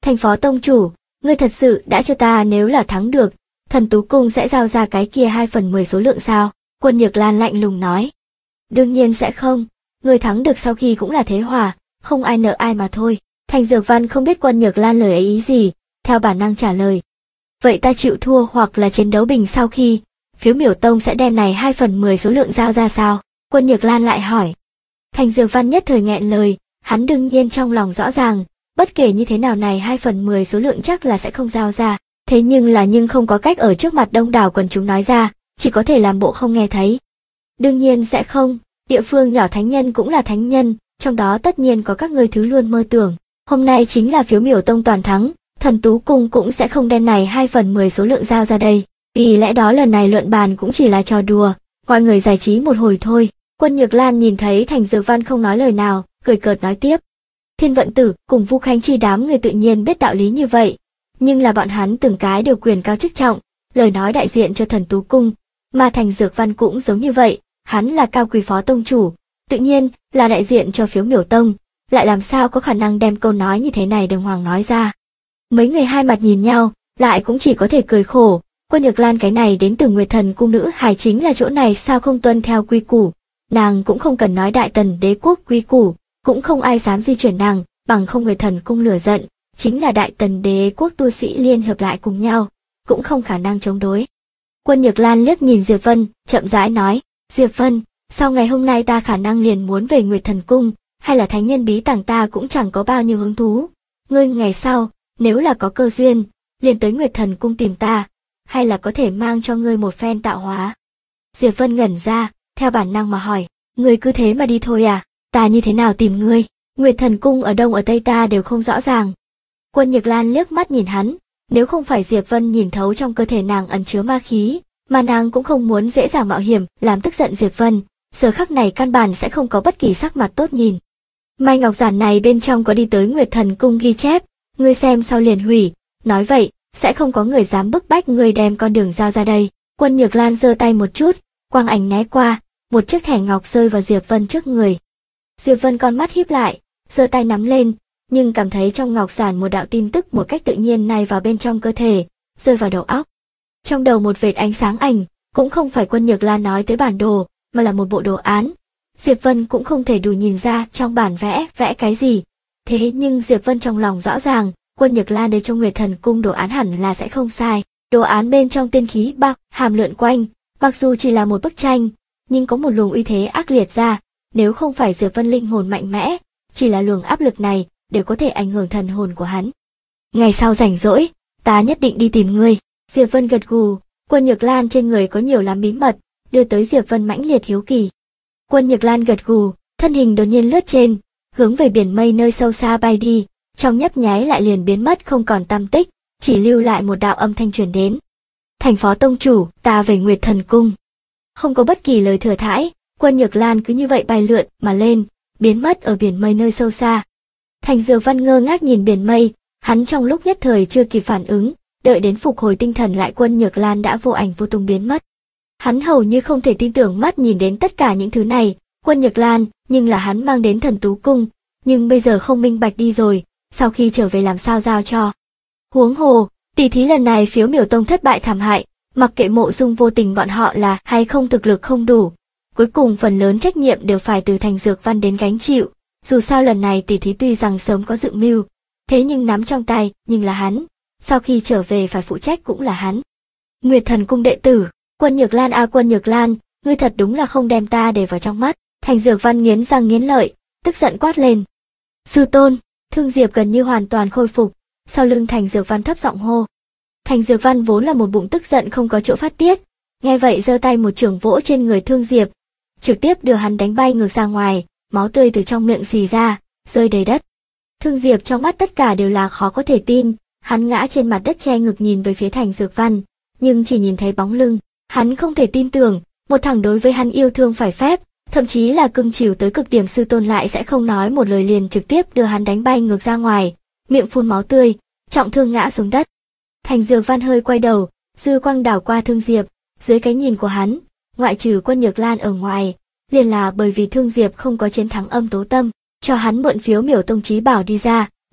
Thành phó tông chủ, ngươi thật sự đã cho ta nếu là thắng được, Thần Tú Cung sẽ giao ra cái kia 2/10 số lượng sao? Quân Nhược Lan lạnh lùng nói. Đương nhiên sẽ không, người thắng được sau khi cũng là thế hòa, không ai nợ ai mà thôi. Thành Dược Văn không biết Quân Nhược Lan lời ấy ý gì, theo bản năng trả lời. Vậy ta chịu thua hoặc là chiến đấu bình sau khi, Phiếu Miểu Tông sẽ đem này 2/10 số lượng giao ra sao? Quân Nhược Lan lại hỏi. Thành Dược Văn nhất thời nghẹn lời, hắn đương nhiên trong lòng rõ ràng, bất kể như thế nào này 2/10 số lượng chắc là sẽ không giao ra, thế nhưng không có cách ở trước mặt đông đảo quần chúng nói ra, chỉ có thể làm bộ không nghe thấy. Đương nhiên sẽ không, địa phương nhỏ thánh nhân cũng là thánh nhân, trong đó tất nhiên có các ngươi thứ luôn mơ tưởng. Hôm nay chính là Phiếu Miểu Tông toàn thắng, Thần Tú Cung cũng sẽ không đem này 2/10 số lượng giao ra đây. Vì lẽ đó lần này luận bàn cũng chỉ là trò đùa, mọi người giải trí một hồi thôi. Quân Nhược Lan nhìn thấy Thành Dược Văn không nói lời nào, cười cợt nói tiếp. Thiên Vận Tử cùng Vu Khánh Chi đám người tự nhiên biết đạo lý như vậy, nhưng là bọn hắn từng cái đều quyền cao chức trọng, lời nói đại diện cho Thần Tú Cung, mà Thành Dược Văn cũng giống như vậy, hắn là cao quý phó tông chủ, tự nhiên là đại diện cho Phiếu Miểu Tông, lại làm sao có khả năng đem câu nói như thế này đàng hoàng nói ra. Mấy người hai mặt nhìn nhau, lại cũng chỉ có thể cười khổ. Quân Nhược Lan cái này đến từ Nguyệt Thần cung nữ hài chính là chỗ này sao không tuân theo quy củ, nàng cũng không cần nói Đại Tần đế quốc quy củ, cũng không ai dám di chuyển nàng, bằng không Nguyệt Thần cung lửa giận, chính là Đại Tần đế quốc tu sĩ liên hợp lại cùng nhau, cũng không khả năng chống đối. Quân Nhược Lan liếc nhìn Diệp Vân, chậm rãi nói, Diệp Vân, sau ngày hôm nay ta khả năng liền muốn về Nguyệt Thần cung, hay là thánh nhân bí tàng ta cũng chẳng có bao nhiêu hứng thú. Ngươi ngày sau, nếu là có cơ duyên, liền tới Nguyệt Thần cung tìm ta, hay là có thể mang cho ngươi một phen tạo hóa. Diệp Vân ngẩn ra, theo bản năng mà hỏi, ngươi cứ thế mà đi thôi à, ta như thế nào tìm ngươi, Nguyệt Thần cung ở đông ở tây ta đều không rõ ràng. Quân Nhược Lan liếc mắt nhìn hắn, nếu không phải Diệp Vân nhìn thấu trong cơ thể nàng ẩn chứa ma khí, mà nàng cũng không muốn dễ dàng mạo hiểm làm tức giận Diệp Vân, giờ khắc này căn bản sẽ không có bất kỳ sắc mặt tốt nhìn. Mai ngọc giản này bên trong có đi tới Nguyệt Thần cung ghi chép, ngươi xem sau liền hủy, nói vậy, sẽ không có người dám bức bách ngươi đem con đường giao ra đây. Quân Nhược Lan giơ tay một chút, quang ảnh né qua, một chiếc thẻ ngọc rơi vào Diệp Vân trước người. Diệp Vân con mắt híp lại, giơ tay nắm lên, nhưng cảm thấy trong ngọc giản một đạo tin tức một cách tự nhiên này vào bên trong cơ thể, rơi vào đầu óc. Trong đầu một vệt ánh sáng ảnh, cũng không phải Quân Nhược Lan nói tới bản đồ, mà là một bộ đồ án. Diệp Vân cũng không thể đủ nhìn ra trong bản vẽ cái gì. Thế nhưng Diệp Vân trong lòng rõ ràng, Quân Nhược Lan để cho Nguyệt Thần cung đồ án hẳn là sẽ không sai. Đồ án bên trong tiên khí bạc hàm lượn quanh, mặc dù chỉ là một bức tranh, nhưng có một luồng uy thế ác liệt ra, nếu không phải Diệp Vân linh hồn mạnh mẽ, chỉ là luồng áp lực này đều có thể ảnh hưởng thần hồn của hắn. Ngày sau rảnh rỗi, ta nhất định đi tìm ngươi. Diệp Vân gật gù, Quân Nhược Lan trên người có nhiều lắm bí mật, đưa tới Diệp Vân mãnh liệt hiếu kỳ. Quân Nhược Lan gật gù, thân hình đột nhiên lướt trên, hướng về biển mây nơi sâu xa bay đi, trong nhấp nháy lại liền biến mất không còn tăm tích, chỉ lưu lại một đạo âm thanh truyền đến. Thành phó tông chủ, ta về Nguyệt Thần cung. Không có bất kỳ lời thừa thãi, Quân Nhược Lan cứ như vậy bay lượn mà lên, biến mất ở biển mây nơi sâu xa. Thành Dược Văn ngơ ngác nhìn biển mây, hắn trong lúc nhất thời chưa kịp phản ứng, đợi đến phục hồi tinh thần lại Quân Nhược Lan đã vô ảnh vô tung biến mất. Hắn hầu như không thể tin tưởng mắt nhìn đến tất cả những thứ này, Quân Nhược Lan, nhưng là hắn mang đến Thần Tú cung, nhưng bây giờ không minh bạch đi rồi, sau khi trở về làm sao giao cho. Huống hồ, tỷ thí lần này Phiếu Miểu Tông thất bại thảm hại, mặc kệ Mộ Dung Vô Tình bọn họ là hay không thực lực không đủ, cuối cùng phần lớn trách nhiệm đều phải từ Thành Dược Văn đến gánh chịu. Dù sao lần này tỷ thí tuy rằng sớm có dự mưu, thế nhưng nắm trong tay, nhưng là hắn, sau khi trở về phải phụ trách cũng là hắn. Nguyệt Thần cung đệ tử, Quân Nhược Lan à, Quân Nhược Lan, ngươi thật đúng là không đem ta để vào trong mắt. Thành Dược Văn nghiến răng nghiến lợi, tức giận quát lên. Sư tôn, Thương Diệp gần như hoàn toàn khôi phục, sau lưng Thành Dược Văn thấp giọng hô. Thành Dược Văn vốn là một bụng tức giận không có chỗ phát tiết, nghe vậy giơ tay một chưởng vỗ trên người Thương Diệp, trực tiếp đưa hắn đánh bay ngược ra ngoài, máu tươi từ trong miệng xì ra, rơi đầy đất. Thương Diệp trong mắt tất cả đều là khó có thể tin, hắn ngã trên mặt đất che ngực nhìn về phía Thành Dược Văn, nhưng chỉ nhìn thấy bóng lưng, hắn không thể tin tưởng, một thằng đối với hắn yêu thương phải phép, thậm chí là cưng chiều tới cực điểm sư tôn lại sẽ không nói một lời liền trực tiếp đưa hắn đánh bay ngược ra ngoài, miệng phun máu tươi, trọng thương ngã xuống đất. Thành Dược Văn hơi quay đầu, dư quang đảo qua Thương Diệp, dưới cái nhìn của hắn, ngoại trừ Quân Nhược Lan ở ngoài, liền là bởi vì Thương Diệp không có chiến thắng Âm Tố Tâm, cho hắn mượn Phiếu Miểu Tông chí bảo đi ra,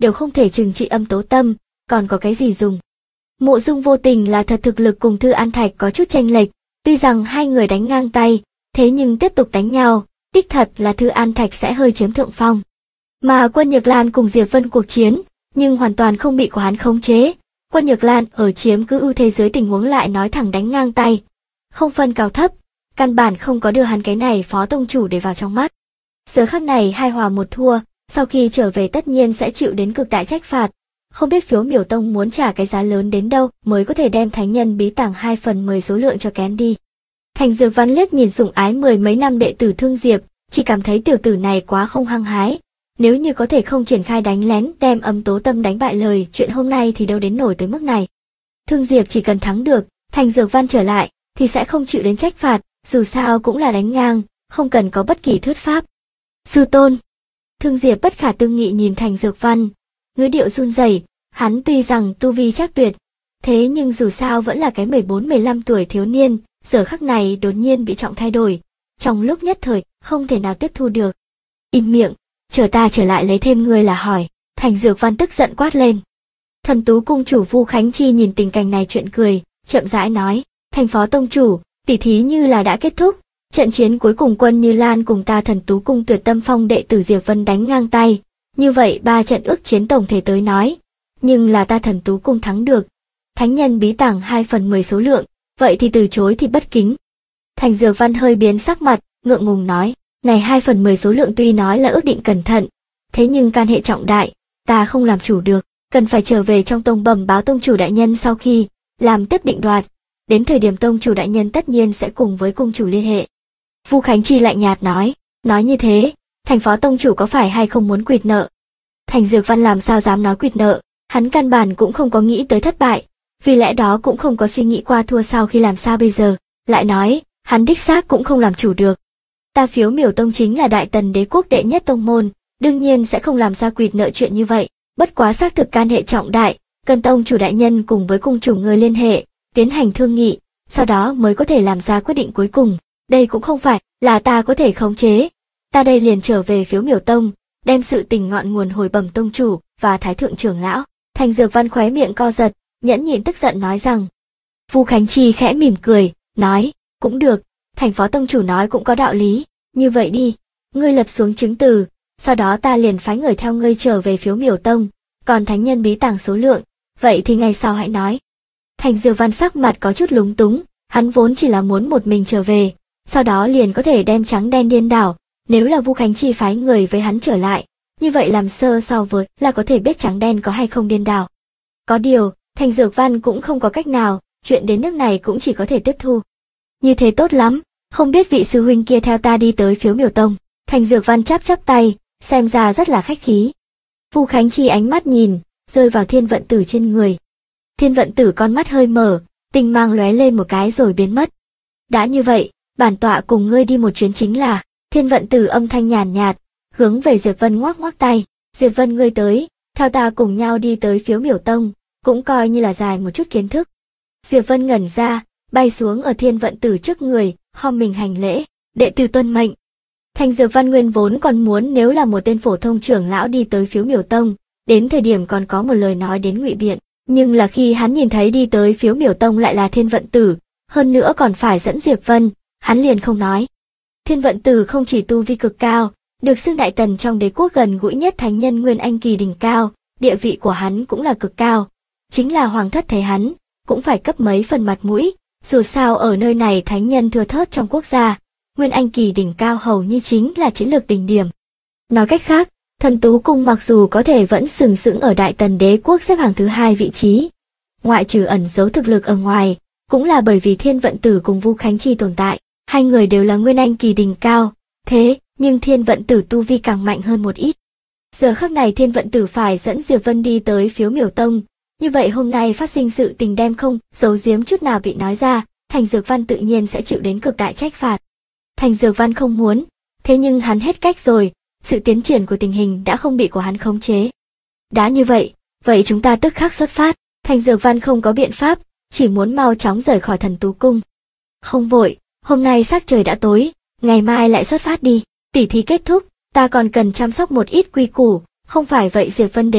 đều không thể trừng trị âm tố tâm, còn có cái gì dùng. Mộ Dung Vô Tình là thật thực lực cùng Thư An Thạch có chút chênh lệch, tuy rằng hai người đánh ngang tay, thế nhưng tiếp tục đánh nhau, đích thật là Thư An Thạch sẽ hơi chiếm thượng phong. Mà Quân Nhược Lan cùng Diệp Vân cuộc chiến, nhưng hoàn toàn không bị của hắn khống chế. Quân Nhược Lan ở chiếm cứ ưu thế dưới tình huống lại nói thẳng đánh ngang tay, không phân cao thấp, căn bản không có đưa hắn cái này phó tông chủ để vào trong mắt. Giờ khắc này hai hòa một thua, sau khi trở về tất nhiên sẽ chịu đến cực đại trách phạt. Không biết Phiếu Miểu Tông muốn trả cái giá lớn đến đâu mới có thể đem thánh nhân bí tàng 2/10 số lượng cho kén đi. Thành Dược Văn liếc nhìn sủng ái mười mấy năm đệ tử Thương Diệp, chỉ cảm thấy tiểu tử này quá không hăng hái. Nếu như có thể không triển khai đánh lén đem âm tố tâm đánh bại lời chuyện hôm nay thì đâu đến nổi tới mức này. Thương Diệp chỉ cần thắng được, Thành Dược Văn trở lại, thì sẽ không chịu đến trách phạt, dù sao cũng là đánh ngang, không cần có bất kỳ thuyết pháp. Sư tôn. Thương Diệp bất khả tư nghị nhìn Thành Dược Văn, ngữ điệu run rẩy, hắn tuy rằng tu vi chắc tuyệt, thế nhưng dù sao vẫn là cái 14-15 tuổi thiếu niên, giờ khắc này đột nhiên bị trọng thay đổi, trong lúc nhất thời không thể nào tiếp thu được. Im miệng, chờ ta trở lại lấy thêm ngươi là hỏi. Thành Dược Văn tức giận quát lên. Thần Tú cung chủ Vu Khánh Chi nhìn tình cảnh này chuyện cười, chậm rãi nói, Thành phó tông chủ, tỉ thí như là đã kết thúc, trận chiến cuối cùng Quân Như Lan cùng ta Thần Tú cung Tuyệt Tâm Phong đệ tử Diệp Vân đánh ngang tay, như vậy 3 trận ước chiến tổng thể tới nói, nhưng là ta Thần Tú cung thắng được. Thánh nhân bí tàng 2/10 số lượng, vậy thì từ chối thì bất kính. Thành Dược Văn hơi biến sắc mặt, ngượng ngùng nói, này 2/10 số lượng tuy nói là ước định cẩn thận, thế nhưng can hệ trọng đại, ta không làm chủ được, cần phải trở về trong tông bẩm báo tông chủ đại nhân sau khi làm tiếp định đoạt. Đến thời điểm tông chủ đại nhân tất nhiên sẽ cùng với cung chủ liên hệ. Vu Khánh Chi lạnh nhạt nói như thế, Thành phó tông chủ có phải hay không muốn quỵt nợ? Thành Dược Văn làm sao dám nói quỵt nợ, hắn căn bản cũng không có nghĩ tới thất bại, vì lẽ đó cũng không có suy nghĩ qua thua sau khi làm sao bây giờ, lại nói, hắn đích xác cũng không làm chủ được. Ta Phiếu Miểu Tông chính là Đại Tần đế quốc đệ nhất tông môn, đương nhiên sẽ không làm ra quỵt nợ chuyện như vậy, bất quá xác thực can hệ trọng đại, cần tông chủ đại nhân cùng với cung chủ người liên hệ, tiến hành thương nghị, sau đó mới có thể làm ra quyết định cuối cùng, đây cũng không phải là ta có thể khống chế. Ta đây liền trở về Phiếu Miểu Tông, đem sự tình ngọn nguồn hồi bẩm tông chủ và thái thượng trưởng lão. Thành Dược Văn khóe miệng co giật, nhẫn nhịn tức giận nói rằng. Vu Khánh Chi khẽ mỉm cười, nói, cũng được, Thành phó tông chủ nói cũng có đạo lý, như vậy đi, ngươi lập xuống chứng từ, sau đó ta liền phái người theo ngươi trở về Phiếu Miểu Tông, còn thánh nhân bí tàng số lượng, vậy thì ngày sau hãy nói. Thành Dược Văn sắc mặt có chút lúng túng, hắn vốn chỉ là muốn một mình trở về, sau đó liền có thể đem trắng đen điên đảo, nếu là Vu Khánh Chi phái người với hắn trở lại, như vậy làm sơ so với là có thể biết trắng đen có hay không điên đảo. Có điều, Thành Dược Văn cũng không có cách nào, chuyện đến nước này cũng chỉ có thể tiếp thu. Như thế tốt lắm, không biết vị sư huynh kia theo ta đi tới Phiếu Miểu Tông. Thành Dược Văn chắp tay, xem ra rất là khách khí. Vu Khánh Chi ánh mắt nhìn, rơi vào Thiên Vận Tử trên người. Thiên Vận Tử con mắt hơi mở, tinh mang lóe lên một cái rồi biến mất. Đã như vậy, bản tọa cùng ngươi đi một chuyến chính là. Thiên Vận Tử âm thanh nhàn nhạt, hướng về Diệp Vân ngoắc ngoắc tay. Diệp Vân ngươi tới, theo ta cùng nhau đi tới Phiếu Miểu Tông, cũng coi như là dài một chút kiến thức. Diệp Vân ngẩn ra, bay xuống ở Thiên Vận Tử trước người, khom mình hành lễ, đệ tử tuân mệnh. Thành Dược Văn nguyên vốn còn muốn nếu là một tên phổ thông trưởng lão đi tới Phiếu Miểu Tông, đến thời điểm còn có một lời nói đến ngụy biện, nhưng là khi hắn nhìn thấy đi tới Phiếu Miểu Tông lại là Thiên Vận Tử, hơn nữa còn phải dẫn Diệp Vân, hắn liền không nói. Thiên Vận Tử không chỉ tu vi cực cao, được xưng Đại Tần trong đế quốc gần gũi nhất thánh nhân Nguyên Anh kỳ đỉnh cao, địa vị của hắn cũng là cực cao, chính là hoàng thất thấy hắn, cũng phải cấp mấy phần mặt mũi, dù sao ở nơi này thánh nhân thưa thớt trong quốc gia, Nguyên Anh kỳ đỉnh cao hầu như chính là chiến lược đỉnh điểm. Nói cách khác, Thần Tú cung mặc dù có thể vẫn sừng sững ở Đại Tần đế quốc xếp hạng thứ 2 vị trí, ngoại trừ ẩn giấu thực lực ở ngoài, cũng là bởi vì Thiên Vận Tử cùng Vu Khánh Chi tồn tại, hai người đều là Nguyên Anh kỳ đỉnh cao, thế nhưng Thiên Vận Tử tu vi càng mạnh hơn một ít. Giờ khắc này Thiên Vận Tử phải dẫn Diệp Vân đi tới Phiếu Miểu Tông, như vậy hôm nay phát sinh sự tình đem không giấu giếm chút nào bị nói ra, Thành Dược Văn tự nhiên sẽ chịu đến cực đại trách phạt. Thành Dược Văn không muốn, thế nhưng hắn hết cách rồi, sự tiến triển của tình hình đã không bị của hắn khống chế. Đã như vậy, vậy chúng ta tức khắc xuất phát. Thành Dược Văn không có biện pháp, chỉ muốn mau chóng rời khỏi Thần Tú cung. Không vội, hôm nay sắc trời đã tối, ngày mai lại xuất phát đi. Tỉ thí kết thúc, ta còn cần chăm sóc một ít quy củ, không phải vậy Diệp Vân đến,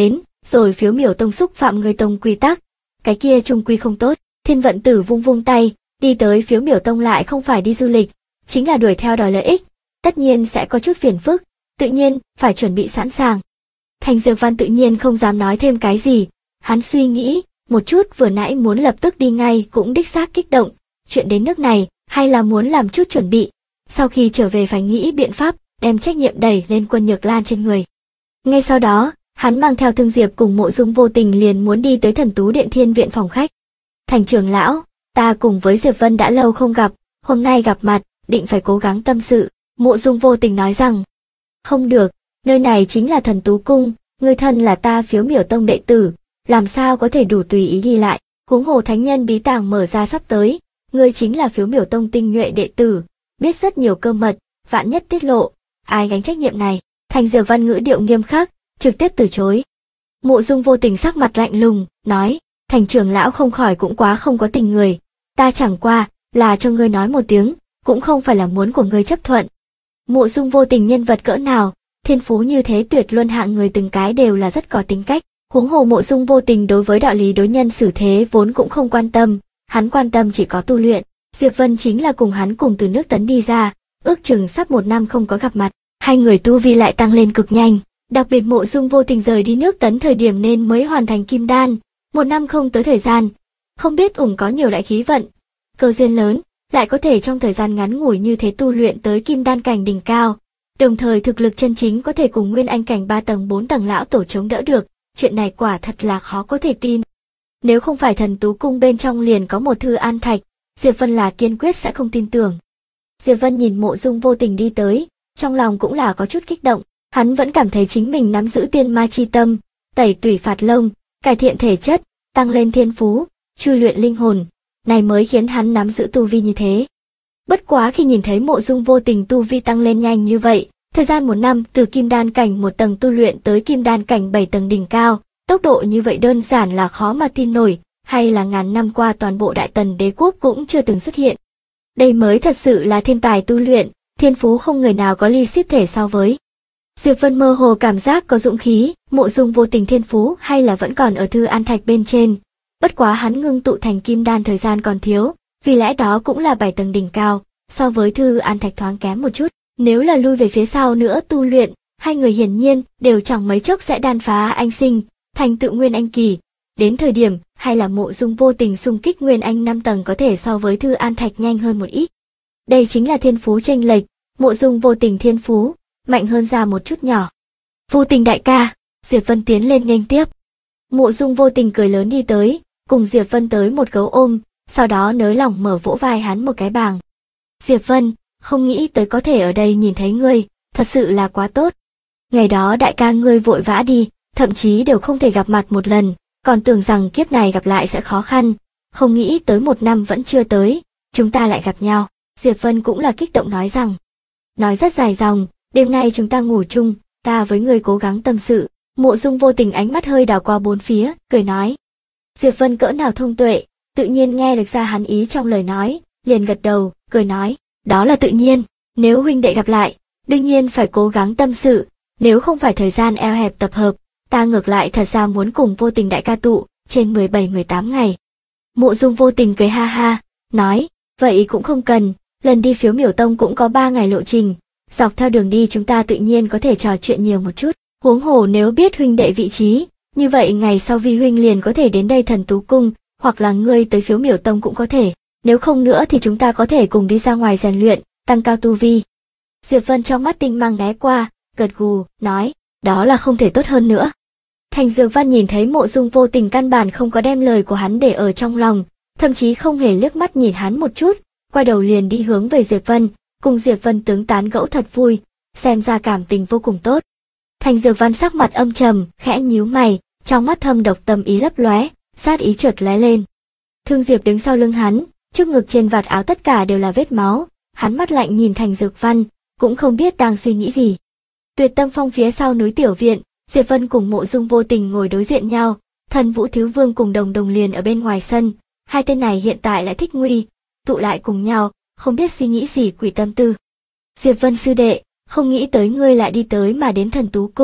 rồi phiếu miểu tông xúc phạm người tông quy tắc, cái kia trung quy không tốt. Thiên Vận Tử vung vung tay, đi tới phiếu miểu tông lại không phải đi du lịch, chính là đuổi theo đòi lợi ích, tất nhiên sẽ có chút phiền phức, tự nhiên phải chuẩn bị sẵn sàng. Thành Dược Văn tự nhiên không dám nói thêm cái gì, hắn suy nghĩ một chút, vừa nãy muốn lập tức đi ngay cũng đích xác kích động, chuyện đến nước này hay là muốn làm chút chuẩn bị, sau khi trở về phải nghĩ biện pháp đem trách nhiệm đẩy lên Quân Nhược Lan trên người. Ngay sau đó, hắn mang theo Thương Diệp cùng Mộ Dung Vô Tình liền muốn đi tới Thần Tú Điện Thiên viện phòng khách. Thành trưởng lão, ta cùng với Diệp Vân đã lâu không gặp, hôm nay gặp mặt, định phải cố gắng tâm sự. Mộ Dung Vô Tình nói rằng, không được, nơi này chính là Thần Tú Cung, người thân là ta phiếu miểu tông đệ tử, làm sao có thể đủ tùy ý đi lại, huống hồ thánh nhân bí tàng mở ra sắp tới, ngươi chính là phiếu miểu tông tinh nhuệ đệ tử, biết rất nhiều cơ mật, vạn nhất tiết lộ, ai gánh trách nhiệm này. Thành Dược Văn ngữ điệu nghiêm khắc, trực tiếp từ chối. Mộ Dung Vô Tình sắc mặt lạnh lùng, nói, Thành trưởng lão không khỏi cũng quá không có tình người, ta chẳng qua là cho ngươi nói một tiếng, cũng không phải là muốn của ngươi chấp thuận. Mộ Dung Vô Tình nhân vật cỡ nào, thiên phú như thế tuyệt luân hạng người từng cái đều là rất có tính cách, huống hồ Mộ Dung Vô Tình đối với đạo lý đối nhân xử thế vốn cũng không quan tâm, hắn quan tâm chỉ có tu luyện. Diệp Vân chính là cùng hắn cùng từ nước Tấn đi ra, ước chừng sắp 1 năm không có gặp mặt, hai người tu vi lại tăng lên cực nhanh, đặc biệt Mộ Dung Vô Tình rời đi nước Tấn thời điểm nên mới hoàn thành kim đan, 1 năm không tới thời gian, không biết có nhiều đại khí vận, cơ duyên lớn, lại có thể trong thời gian ngắn ngủi như thế tu luyện tới kim đan cảnh đỉnh cao, đồng thời thực lực chân chính có thể cùng nguyên anh cảnh 3 tầng 4 tầng lão tổ chống đỡ được, chuyện này quả thật là khó có thể tin. Nếu không phải Thần Tú Cung bên trong liền có một thư an thạch, Diệp Vân là kiên quyết sẽ không tin tưởng. Diệp Vân nhìn Mộ Dung Vô Tình đi tới, trong lòng cũng là có chút kích động, hắn vẫn cảm thấy chính mình nắm giữ tiên ma chi tâm, tẩy tủy phạt lông, cải thiện thể chất, tăng lên thiên phú, chui luyện linh hồn, này mới khiến hắn nắm giữ tu vi như thế. Bất quá khi nhìn thấy Mộ Dung Vô Tình tu vi tăng lên nhanh như vậy, thời gian 1 năm từ kim đan cảnh 1 tầng tu luyện tới kim đan cảnh 7 tầng đỉnh cao, tốc độ như vậy đơn giản là khó mà tin nổi, hay là ngàn năm qua toàn bộ Đại Tần đế quốc cũng chưa từng xuất hiện. Đây mới thật sự là thiên tài tu luyện, thiên phú không người nào có ly xếp thể so với. Diệp Vân mơ hồ cảm giác có dũng khí, Mộ Dung Vô Tình thiên phú hay là vẫn còn ở thư an thạch bên trên. Bất quá hắn ngưng tụ thành kim đan thời gian còn thiếu, vì lẽ đó cũng là 7 tầng đỉnh cao, so với thư an thạch thoáng kém một chút. Nếu là lui về phía sau nữa tu luyện, hai người hiển nhiên đều chẳng mấy chốc sẽ đan phá anh sinh, thành tựu nguyên anh kỳ. Đến thời điểm, hay là Mộ Dung Vô Tình xung kích nguyên anh 5 tầng có thể so với thư an thạch nhanh hơn một ít. Đây chính là thiên phú chênh lệch, Mộ Dung Vô Tình thiên phú mạnh hơn ra một chút nhỏ. Vô Tình đại ca, Diệp Vân tiến lên nghênh tiếp. Mộ Dung Vô Tình cười lớn đi tới, cùng Diệp Vân tới một gấu ôm, sau đó nới lỏng mở vỗ vai hắn một cái bàng. Diệp Vân, không nghĩ tới có thể ở đây nhìn thấy ngươi, thật sự là quá tốt. Ngày đó đại ca ngươi vội vã đi, thậm chí đều không thể gặp mặt một lần, còn tưởng rằng kiếp này gặp lại sẽ khó khăn, không nghĩ tới 1 năm vẫn chưa tới, chúng ta lại gặp nhau. Diệp Vân cũng là kích động nói rằng, nói rất dài dòng, đêm nay chúng ta ngủ chung, ta với ngươi cố gắng tâm sự. Mộ Dung Vô Tình ánh mắt hơi đảo qua bốn phía, cười nói. Diệp Vân cỡ nào thông tuệ, tự nhiên nghe được ra hắn ý trong lời nói, liền gật đầu, cười nói, đó là tự nhiên, nếu huynh đệ gặp lại, đương nhiên phải cố gắng tâm sự, nếu không phải thời gian eo hẹp tập hợp, ta ngược lại thật ra muốn cùng Vô Tình đại ca tụ, trên 17-18 ngày. Mộ Dung Vô Tình cười ha ha, nói, vậy cũng không cần, lần đi phiếu miểu tông cũng có 3 ngày lộ trình, dọc theo đường đi chúng ta tự nhiên có thể trò chuyện nhiều một chút, huống hồ nếu biết huynh đệ vị trí, như vậy ngày sau vi huynh liền có thể đến đây Thần Tú Cung, hoặc là ngươi tới phiếu miểu tông cũng có thể, nếu không nữa thì chúng ta có thể cùng đi ra ngoài rèn luyện, tăng cao tu vi. Diệp Vân trong mắt tinh mang né qua, gật gù, nói, đó là không thể tốt hơn nữa. Thành Dược Văn nhìn thấy Mộ Dung Vô Tình căn bản không có đem lời của hắn để ở trong lòng, thậm chí không hề liếc mắt nhìn hắn một chút, quay đầu liền đi hướng về Diệp Vân, cùng Diệp Vân tướng tán gẫu thật vui, xem ra cảm tình vô cùng tốt. Thành Dược Văn sắc mặt âm trầm, khẽ nhíu mày, trong mắt thâm độc tâm ý lấp lóe, sát ý chợt lóe lên. Thương Diệp đứng sau lưng hắn, trước ngực trên vạt áo tất cả đều là vết máu, hắn mắt lạnh nhìn Thành Dược Văn, cũng không biết đang suy nghĩ gì. Tuyệt Tâm Phong phía sau núi Tiểu Viện, Diệp Vân cùng Mộ Dung Vô Tình ngồi đối diện nhau, Thần Vũ Thiếu Vương cùng Đồng Đồng liền ở bên ngoài sân, hai tên này hiện tại lại thích nguy, tụ lại cùng nhau, không biết suy nghĩ gì quỷ tâm tư. Diệp Vân sư đệ, không nghĩ tới ngươi lại đi tới mà đến Thần Tú Cung,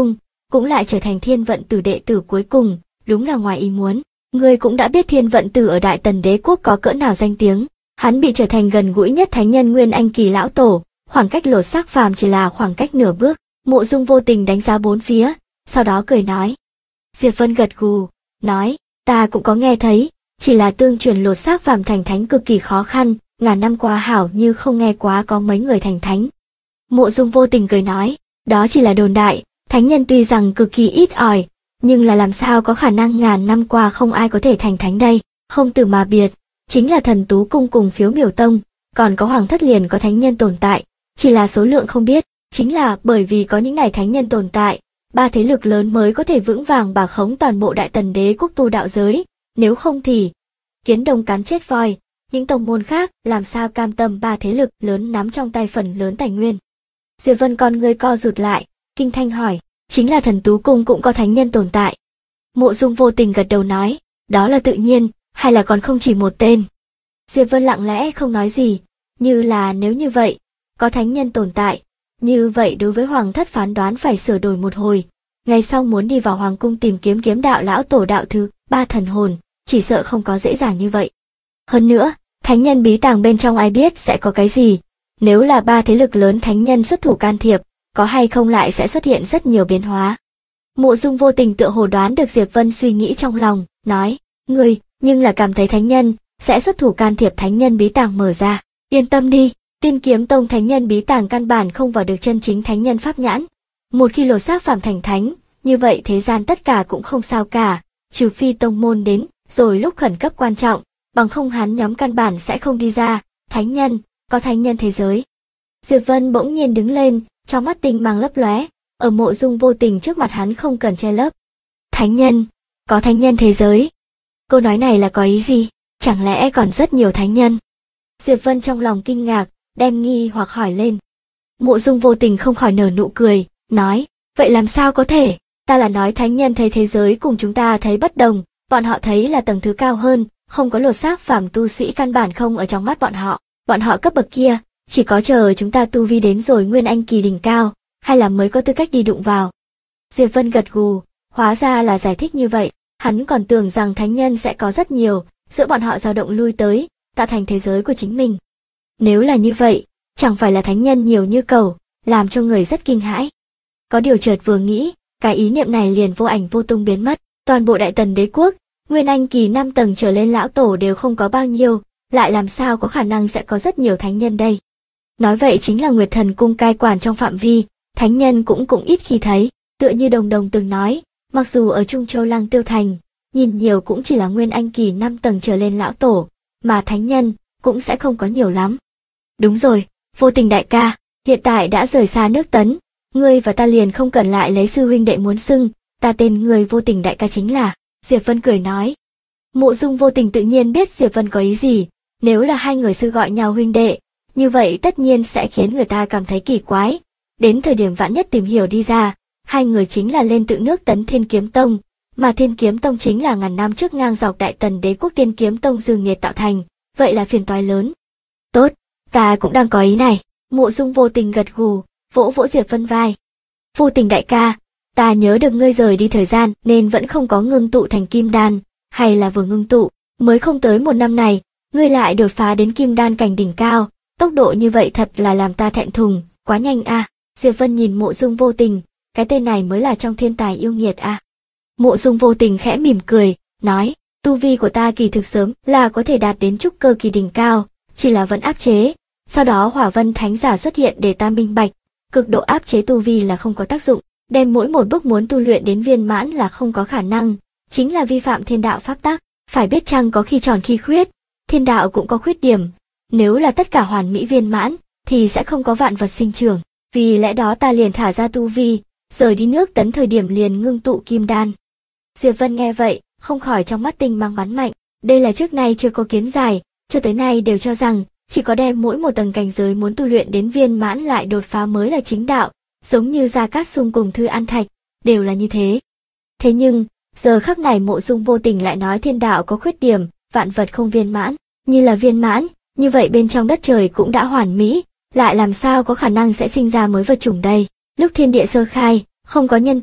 cũng lại trở thành Thiên Vận Tử đệ tử cuối cùng, đúng là ngoài ý muốn. Ngươi cũng đã biết Thiên Vận Tử ở Đại Tần Đế quốc có cỡ nào danh tiếng, hắn bị trở thành gần gũi nhất thánh nhân Nguyên Anh kỳ lão tổ, khoảng cách lột xác phàm chỉ là khoảng cách nửa bước. Mộ Dung vô tình đánh giá bốn phía, sau đó cười nói. Diệp Vân gật gù, nói, ta cũng có nghe thấy, chỉ là tương truyền lột xác phàm thành thánh cực kỳ khó khăn, ngàn năm qua hảo như không nghe quá có mấy người thành thánh. Mộ Dung vô tình cười nói, đó chỉ là đồn đại, thánh nhân tuy rằng cực kỳ ít ỏi, nhưng là làm sao có khả năng ngàn năm qua không ai có thể thành thánh đây, không từ mà biệt, chính là Thần Tú Cung cùng Phiếu Miểu Tông, còn có Hoàng Thất liền có thánh nhân tồn tại, chỉ là số lượng không biết, chính là bởi vì có những này thánh nhân tồn tại, ba thế lực lớn mới có thể vững vàng bà khống toàn bộ Đại Tần Đế quốc tu đạo giới, nếu không thì kiến đồng cắn chết voi, những tông môn khác làm sao cam tâm ba thế lực lớn nắm trong tay phần lớn tài nguyên. Diệp Vân con ngươi co rụt lại, kinh thanh hỏi, chính là Thần Tú Cung cũng có thánh nhân tồn tại. Mộ Dung vô tình gật đầu nói, đó là tự nhiên, hay là còn không chỉ một tên. Diệp Vân lặng lẽ không nói gì, như là nếu như vậy, có thánh nhân tồn tại, như vậy đối với Hoàng Thất phán đoán phải sửa đổi một hồi. Ngày sau muốn đi vào Hoàng cung tìm kiếm kiếm đạo lão tổ đạo thứ ba thần hồn, chỉ sợ không có dễ dàng như vậy. Hơn nữa, thánh nhân bí tàng bên trong ai biết sẽ có cái gì, nếu là ba thế lực lớn thánh nhân xuất thủ can thiệp, có hay không lại sẽ xuất hiện rất nhiều biến hóa. Mộ Dung vô tình tựa hồ đoán được Diệp Vân suy nghĩ trong lòng, nói, ngươi, nhưng là cảm thấy thánh nhân sẽ xuất thủ can thiệp thánh nhân bí tàng mở ra, yên tâm đi, Tiên Kiếm Tông thánh nhân bí tàng căn bản không vào được chân chính thánh nhân pháp nhãn. Một khi lột xác phàm thành thánh, như vậy thế gian tất cả cũng không sao cả, trừ phi tông môn đến, rồi lúc khẩn cấp quan trọng, bằng không hắn nhóm căn bản sẽ không đi ra, thánh nhân, có thánh nhân thế giới. Diệp Vân bỗng nhiên đứng lên, trong mắt tinh mang lấp lóe, ở Mộ Dung vô tình trước mặt hắn không cần che lấp. Thánh nhân, có thánh nhân thế giới. Câu nói này là có ý gì? Chẳng lẽ còn rất nhiều thánh nhân? Diệp Vân trong lòng kinh ngạc, đem nghi hoặc hỏi lên. Mộ Dung vô tình không khỏi nở nụ cười, nói, vậy làm sao có thể, ta là nói thánh nhân thấy thế giới cùng chúng ta thấy bất đồng, bọn họ thấy là tầng thứ cao hơn, không có lột xác phàm tu sĩ căn bản không ở trong mắt bọn họ cấp bậc kia, chỉ có chờ chúng ta tu vi đến rồi Nguyên Anh kỳ đỉnh cao, hay là mới có tư cách đi đụng vào. Diệp Vân gật gù, hóa ra là giải thích như vậy, hắn còn tưởng rằng thánh nhân sẽ có rất nhiều, giữa bọn họ dao động lui tới, tạo thành thế giới của chính mình. Nếu là như vậy, chẳng phải là thánh nhân nhiều như cầu, làm cho người rất kinh hãi. Có điều chợt vừa nghĩ, cái ý niệm này liền vô ảnh vô tung biến mất, toàn bộ Đại Tần Đế quốc, Nguyên Anh kỳ 5 tầng trở lên lão tổ đều không có bao nhiêu, lại làm sao có khả năng sẽ có rất nhiều thánh nhân đây. Nói vậy chính là Nguyệt Thần cung cai quản trong phạm vi, thánh nhân cũng ít khi thấy, tựa như Đồng Đồng từng nói, mặc dù ở Trung Châu Lăng Tiêu Thành, nhìn nhiều cũng chỉ là Nguyên Anh kỳ 5 tầng trở lên lão tổ, mà thánh nhân cũng sẽ không có nhiều lắm. Đúng rồi, vô tình đại ca, hiện tại đã rời xa nước Tấn, ngươi và ta liền không cần lại lấy sư huynh đệ muốn xưng, ta tên người vô tình đại ca chính là. Diệp Vân cười nói. Mộ Dung vô tình tự nhiên biết Diệp Vân có ý gì, nếu là hai người sư gọi nhau huynh đệ, như vậy tất nhiên sẽ khiến người ta cảm thấy kỳ quái. Đến thời điểm vạn nhất tìm hiểu đi ra, hai người chính là lên tự nước Tấn Thiên Kiếm Tông, mà Thiên Kiếm Tông chính là ngàn năm trước ngang dọc Đại Tần Đế quốc Thiên Kiếm Tông dư nghiệt tạo thành, vậy là phiền toái lớn. Tốt, ta cũng đang có ý này. Mộ Dung vô tình gật gù, vỗ vỗ Diệp Vân vai. Vô tình đại ca, ta nhớ được ngươi rời đi thời gian nên vẫn không có ngưng tụ thành kim đan, hay là vừa ngưng tụ, mới không tới một năm này, ngươi lại đột phá đến kim đan cảnh đỉnh cao, tốc độ như vậy thật là làm ta thẹn thùng, quá nhanh a. Diệp Vân nhìn Mộ Dung vô tình, cái tên này mới là trong thiên tài yêu nghiệt a. Mộ Dung vô tình khẽ mỉm cười, nói, tu vi của ta kỳ thực sớm là có thể đạt đến trúc cơ kỳ đỉnh cao, chỉ là vẫn áp chế. Sau đó Hỏa Vân Thánh Giả xuất hiện để ta minh bạch, cực độ áp chế tu vi là không có tác dụng, đem mỗi một bước muốn tu luyện đến viên mãn là không có khả năng, chính là vi phạm thiên đạo pháp tắc, phải biết chăng có khi tròn khi khuyết, thiên đạo cũng có khuyết điểm, nếu là tất cả hoàn mỹ viên mãn, thì sẽ không có vạn vật sinh trưởng, vì lẽ đó ta liền thả ra tu vi, rời đi nước Tấn thời điểm liền ngưng tụ kim đan. Diệp Vân nghe vậy, không khỏi trong mắt tinh mang bắn mạnh, đây là trước nay chưa có kiến giải, cho tới nay đều cho rằng, chỉ có đem mỗi một tầng cảnh giới muốn tu luyện đến viên mãn lại đột phá mới là chính đạo, giống như Gia Cát Sung cùng Thư An Thạch, đều là như thế. Thế nhưng, giờ khắc này Mộ Dung vô tình lại nói thiên đạo có khuyết điểm, vạn vật không viên mãn, như là viên mãn, như vậy bên trong đất trời cũng đã hoàn mỹ, lại làm sao có khả năng sẽ sinh ra mới vật chủng đây. Lúc thiên địa sơ khai, không có nhân tộc,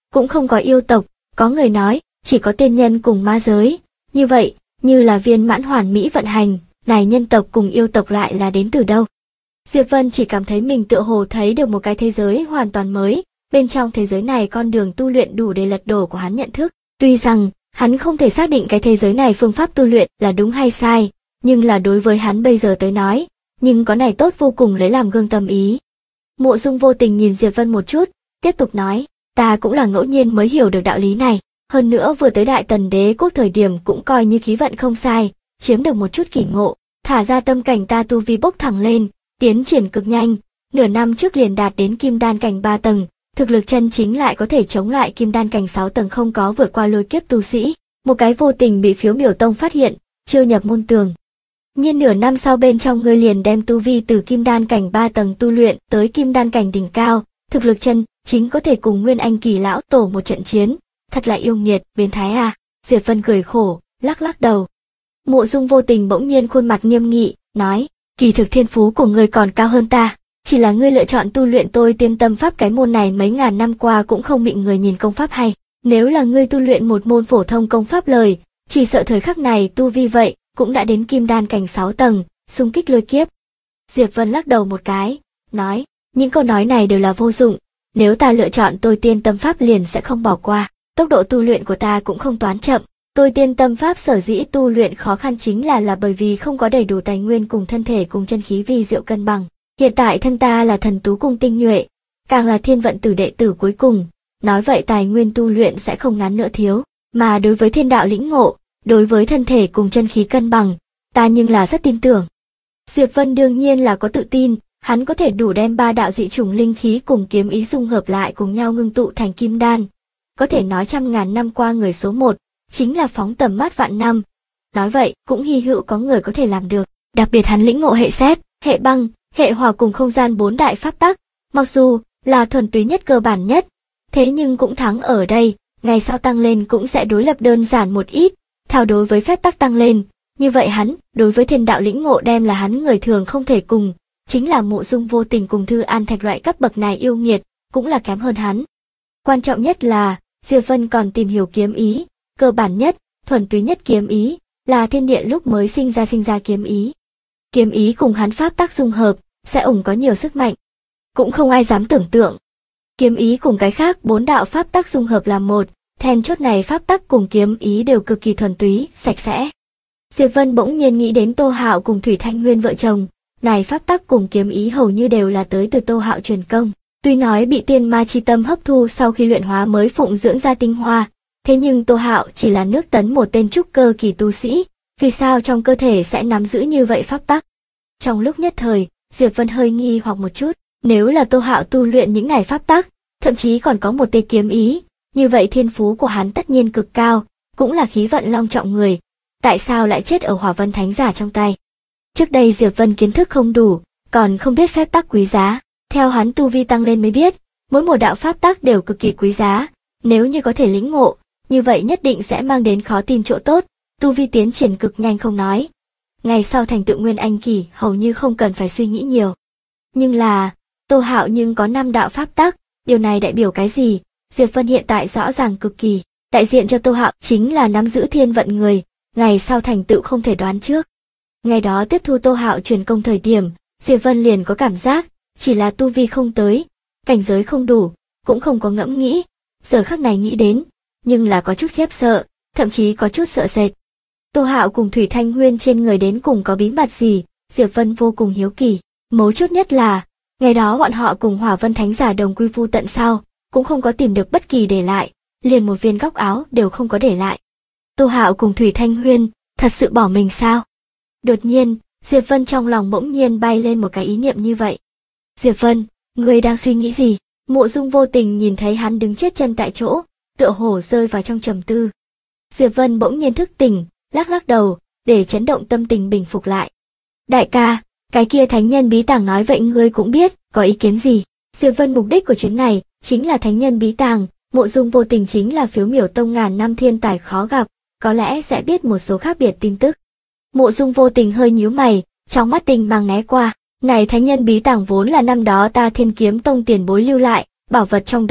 cũng không có yêu tộc, có người nói, chỉ có tiên nhân cùng ma giới. Như vậy, như là viên mãn hoàn mỹ vận hành, này nhân tộc cùng yêu tộc lại là đến từ đâu? Diệp Vân chỉ cảm thấy mình tựa hồ thấy được một cái thế giới hoàn toàn mới, bên trong thế giới này con đường tu luyện đủ để lật đổ của hắn nhận thức. Tuy rằng, hắn không thể xác định cái thế giới này phương pháp tu luyện là đúng hay sai, nhưng là đối với hắn bây giờ tới nói, nhưng có này tốt vô cùng lấy làm gương tâm ý. Mộ Dung vô tình nhìn Diệp Vân một chút, tiếp tục nói, ta cũng là ngẫu nhiên mới hiểu được đạo lý này, hơn nữa vừa tới Đại Tần Đế quốc thời điểm cũng coi như khí vận không sai, chiếm được một chút kỳ ngộ, thả ra tâm cảnh ta tu vi bốc thẳng lên, tiến triển cực nhanh, nửa năm trước liền đạt đến Kim Đan cảnh 3 tầng, thực lực chân chính lại có thể chống lại Kim Đan cảnh 6 tầng không có vượt qua lôi kiếp tu sĩ, một cái vô tình bị Phiếu Miểu Tông phát hiện, chưa nhập môn tường. Nhưng nửa năm sau bên trong ngươi liền đem tu vi từ Kim Đan cảnh 3 tầng tu luyện tới Kim Đan cảnh đỉnh cao, thực lực chân chính có thể cùng Nguyên Anh kỳ lão tổ một trận chiến, thật là yêu nghiệt, biến thái à. Diệp Vân cười khổ, lắc lắc đầu. Mộ Dung vô tình bỗng nhiên khuôn mặt nghiêm nghị, nói, kỳ thực thiên phú của ngươi còn cao hơn ta, chỉ là ngươi lựa chọn tu luyện Tôi Tiên Tâm Pháp cái môn này mấy ngàn năm qua cũng không bị người nhìn công pháp hay, nếu là ngươi tu luyện một môn phổ thông công pháp lời, chỉ sợ thời khắc này tu vi vậy cũng đã đến Kim Đan cảnh 6 tầng, xung kích lôi kiếp. Diệp Vân lắc đầu một cái, nói, những câu nói này đều là vô dụng, nếu ta lựa chọn Tôi Tiên Tâm Pháp liền sẽ không bỏ qua, tốc độ tu luyện của ta cũng không toán chậm. Tôi Tiên Tâm Pháp sở dĩ tu luyện khó khăn chính là bởi vì không có đầy đủ tài nguyên cùng thân thể cùng chân khí vi diệu cân bằng. Hiện tại thân ta là Thần Tú Cung tinh nhuệ, càng là Thiên Vận Tử đệ tử cuối cùng, nói vậy tài nguyên tu luyện sẽ không ngắn nữa thiếu, mà đối với thiên đạo lĩnh ngộ, đối với thân thể cùng chân khí cân bằng, ta nhưng là rất tin tưởng. Diệp Vân đương nhiên là có tự tin, hắn có thể đủ đem ba đạo dị chủng linh khí cùng kiếm ý dung hợp lại cùng nhau ngưng tụ thành kim đan. Có thể nói trăm ngàn năm qua người số một, chính là phóng tầm mắt vạn năm. Nói vậy, cũng hy hữu có người có thể làm được, đặc biệt hắn lĩnh ngộ hệ sét, hệ băng, hệ hỏa cùng không gian 4 đại pháp tắc, mặc dù là thuần túy nhất cơ bản nhất, thế nhưng cũng thắng ở đây, ngày sau tăng lên cũng sẽ đối lập đơn giản một ít, theo đối với phép tắc tăng lên, như vậy hắn, đối với thiên đạo lĩnh ngộ đem là hắn người thường không thể cùng, chính là Mộ Dung vô tình cùng Thư An Thạch loại cấp bậc này yêu nghiệt, cũng là kém hơn hắn. Quan trọng nhất là, Diệp Vân còn tìm hiểu kiếm ý, cơ bản nhất, thuần túy nhất kiếm ý, là thiên địa lúc mới sinh ra kiếm ý. Kiếm ý cùng hắn pháp tắc dung hợp, sẽ ủng có nhiều sức mạnh. Cũng không ai dám tưởng tượng. Kiếm ý cùng cái khác 4 đạo pháp tắc dung hợp là một, then chốt này pháp tắc cùng kiếm ý đều cực kỳ thuần túy, sạch sẽ. Diệp Vân bỗng nhiên nghĩ đến Tô Hạo cùng Thủy Thanh Nguyên vợ chồng, này pháp tắc cùng kiếm ý hầu như đều là tới từ Tô Hạo truyền công. Tuy nói bị tiên ma chi tâm hấp thu sau khi luyện hóa mới phụng dưỡng ra tinh hoa, thế nhưng Tô Hạo chỉ là nước tấn một tên trúc cơ kỳ tu sĩ, vì sao trong cơ thể sẽ nắm giữ như vậy pháp tắc? Trong lúc nhất thời, Diệp Vân hơi nghi hoặc một chút, nếu là Tô Hạo tu luyện những này pháp tắc, thậm chí còn có một tia kiếm ý, như vậy thiên phú của hắn tất nhiên cực cao, cũng là khí vận long trọng người, tại sao lại chết ở Hỏa Vân Thánh Giả trong tay? Trước đây Diệp Vân kiến thức không đủ, còn không biết phép tắc quý giá, theo hắn tu vi tăng lên mới biết, mỗi một đạo pháp tắc đều cực kỳ quý giá, nếu như có thể lĩnh ngộ, như vậy nhất định sẽ mang đến khó tin chỗ tốt, tu vi tiến triển cực nhanh không nói. Ngày sau thành tựu Nguyên Anh kỳ hầu như không cần phải suy nghĩ nhiều. Nhưng là, Tô Hạo nhưng có 5 đạo pháp tắc, điều này đại biểu cái gì? Diệp Vân hiện tại rõ ràng cực kỳ, đại diện cho Tô Hạo chính là nắm giữ thiên vận người, ngày sau thành tựu không thể đoán trước. Ngày đó tiếp thu Tô Hạo truyền công thời điểm, Diệp Vân liền có cảm giác, chỉ là tu vi không tới, cảnh giới không đủ, cũng không có ngẫm nghĩ, giờ khắc này nghĩ đến, nhưng là có chút khiếp sợ, thậm chí có chút sợ sệt. Tô Hạo cùng Thủy Thanh Nguyên trên người đến cùng có bí mật gì, Diệp Vân vô cùng hiếu kỳ. Mấu chốt nhất là, ngày đó bọn họ cùng Hỏa Vân Thánh Giả đồng quy vu tận sau, cũng không có tìm được bất kỳ để lại, liền một viên góc áo đều không có để lại. Tô Hạo cùng Thủy Thanh Nguyên, thật sự bỏ mình sao? Đột nhiên, Diệp Vân trong lòng bỗng nhiên bay lên một cái ý niệm như vậy. Diệp Vân, ngươi đang suy nghĩ gì? Mộ Dung vô tình nhìn thấy hắn đứng chết chân tại chỗ, tựa hồ rơi vào trong trầm tư. Diệp Vân bỗng nhiên thức tỉnh, lắc lắc đầu, để chấn động tâm tình bình phục lại. Đại ca, cái kia thánh nhân bí tàng nói vậy ngươi cũng biết, có ý kiến gì? Diệp Vân mục đích của chuyến này chính là thánh nhân bí tàng, Mộ Dung vô tình chính là Phiếu Miểu Tông ngàn năm thiên tài khó gặp, có lẽ sẽ biết một số khác biệt tin tức. Mộ Dung vô tình hơi nhíu mày, trong mắt tình mang né qua, này thánh nhân bí tàng vốn là năm đó ta Thiên Kiếm Tông tiền bối lưu lại, bảo vật trong đó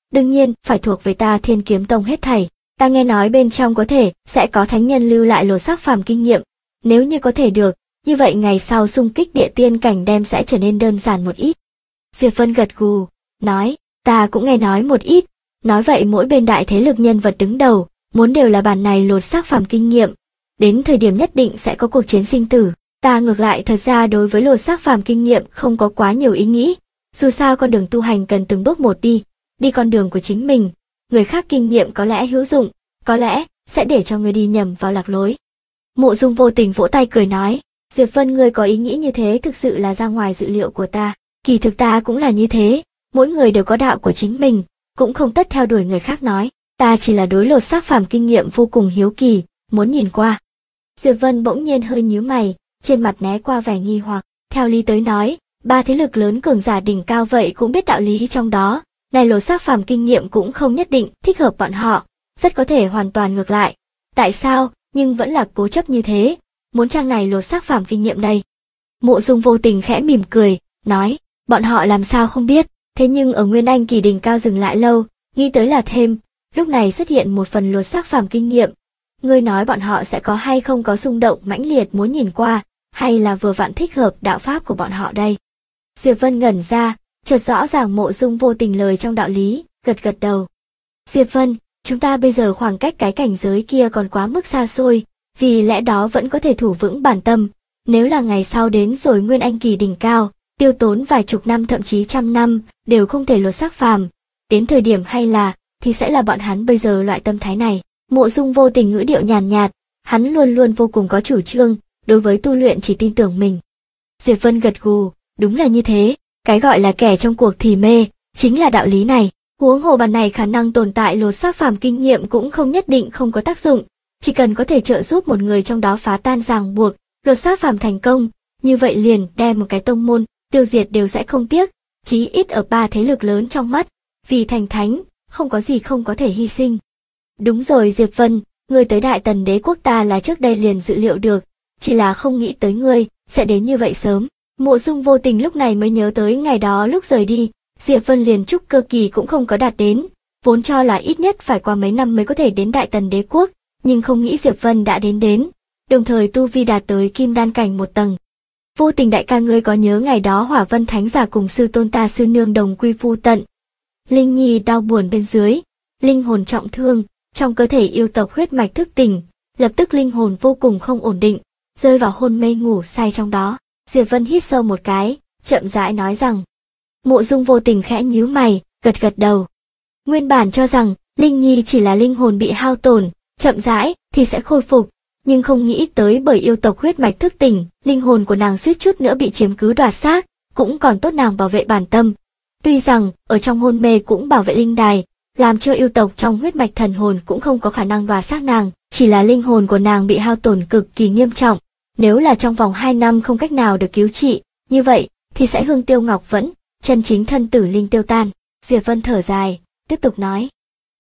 Đương nhiên, phải thuộc về ta Thiên Kiếm Tông hết thảy. Ta nghe nói bên trong có thể sẽ có thánh nhân lưu lại lột xác phàm kinh nghiệm. Nếu như có thể được, như vậy ngày sau xung kích địa tiên cảnh đem sẽ trở nên đơn giản một ít. Diệp Vân gật gù, nói, ta cũng nghe nói một ít. Nói vậy mỗi bên đại thế lực nhân vật đứng đầu, muốn đều là bản này lột xác phàm kinh nghiệm. Đến thời điểm nhất định sẽ có cuộc chiến sinh tử. Ta ngược lại thật ra đối với lột xác phàm kinh nghiệm không có quá nhiều ý nghĩ. Dù sao con đường tu hành cần từng bước một đi con đường của chính mình. Người khác kinh nghiệm có lẽ hữu dụng, có lẽ sẽ để cho người đi nhầm vào lạc lối. Mộ Dung vô tình vỗ tay cười nói, Diệp Vân ngươi có ý nghĩ như thế thực sự là ra ngoài dự liệu của ta. Kỳ thực ta cũng là như thế, mỗi người đều có đạo của chính mình, cũng không tất theo đuổi người khác nói. Ta chỉ là đối lột xác phàm kinh nghiệm vô cùng hiếu kỳ, muốn nhìn qua. Diệp Vân bỗng nhiên hơi nhíu mày, trên mặt né qua vẻ nghi hoặc. Theo lý tới nói, ba thế lực lớn cường giả đỉnh cao vậy cũng biết đạo lý trong đó. Này lột xác phàm kinh nghiệm cũng không nhất định thích hợp bọn họ, rất có thể hoàn toàn ngược lại. Tại sao, nhưng vẫn là cố chấp như thế, muốn trang này lột xác phàm kinh nghiệm đây. Mộ Dung vô tình khẽ mỉm cười, nói, bọn họ làm sao không biết, thế nhưng ở Nguyên Anh kỳ đỉnh cao dừng lại lâu, nghĩ tới là thêm, lúc này xuất hiện một phần lột xác phàm kinh nghiệm. Ngươi nói bọn họ sẽ có hay không có xung động mãnh liệt muốn nhìn qua, hay là vừa vặn thích hợp đạo pháp của bọn họ đây. Diệp Vân ngẩn ra, chợt rõ ràng Mộ Dung vô tình lời trong đạo lý, gật gật đầu. Diệp Vân, chúng ta bây giờ khoảng cách cái cảnh giới kia còn quá mức xa xôi, vì lẽ đó vẫn có thể thủ vững bản tâm. Nếu là ngày sau đến rồi Nguyên Anh kỳ đỉnh cao, tiêu tốn vài chục năm thậm chí trăm năm, đều không thể lột xác phàm. Đến thời điểm hay là, thì sẽ là bọn hắn bây giờ loại tâm thái này. Mộ Dung vô tình ngữ điệu nhàn nhạt, hắn luôn luôn vô cùng có chủ trương, đối với tu luyện chỉ tin tưởng mình. Diệp Vân gật gù, đúng là như thế, cái gọi là kẻ trong cuộc thì mê, chính là đạo lý này. Huống hồ bản này khả năng tồn tại lột xác phàm kinh nghiệm cũng không nhất định không có tác dụng, chỉ cần có thể trợ giúp một người trong đó phá tan ràng buộc, lột xác phàm thành công, như vậy liền đem một cái tông môn tiêu diệt đều sẽ không tiếc, chí ít ở ba thế lực lớn trong mắt, vì thành thánh, không có gì không có thể hy sinh. Đúng rồi Diệp Vân, ngươi tới Đại Tần Đế quốc ta là trước đây liền dự liệu được, chỉ là không nghĩ tới ngươi sẽ đến như vậy sớm. Mộ Dung vô tình lúc này mới nhớ tới ngày đó lúc rời đi, Diệp Vân liền trúc cơ kỳ cũng không có đạt đến, vốn cho là ít nhất phải qua mấy năm mới có thể đến Đại Tần Đế quốc, nhưng không nghĩ Diệp Vân đã đến, đồng thời tu vi đạt tới kim đan cảnh một tầng. Vô tình đại ca ngươi có nhớ ngày đó Hỏa Vân Thánh giả cùng sư tôn ta sư nương đồng quy phu tận. Linh Nhi đau buồn bên dưới, linh hồn trọng thương, trong cơ thể yêu tộc huyết mạch thức tỉnh, lập tức linh hồn vô cùng không ổn định, rơi vào hôn mê ngủ say trong đó. Diệp Vân hít sâu một cái, chậm rãi nói rằng. Mộ Dung vô tình khẽ nhíu mày, gật gật đầu. Nguyên bản cho rằng Linh Nhi chỉ là linh hồn bị hao tổn, chậm rãi thì sẽ khôi phục, nhưng không nghĩ tới bởi yêu tộc huyết mạch thức tỉnh, linh hồn của nàng suýt chút nữa bị chiếm cứ đoạt xác, cũng còn tốt nàng bảo vệ bản tâm. Tuy rằng ở trong hôn mê cũng bảo vệ linh đài, làm cho yêu tộc trong huyết mạch thần hồn cũng không có khả năng đoạt xác nàng, chỉ là linh hồn của nàng bị hao tổn cực kỳ nghiêm trọng. Nếu là trong vòng 2 năm không cách nào được cứu trị, như vậy thì sẽ hương tiêu ngọc vẫn, chân chính thân tử linh tiêu tan. Diệp Vân thở dài, tiếp tục nói.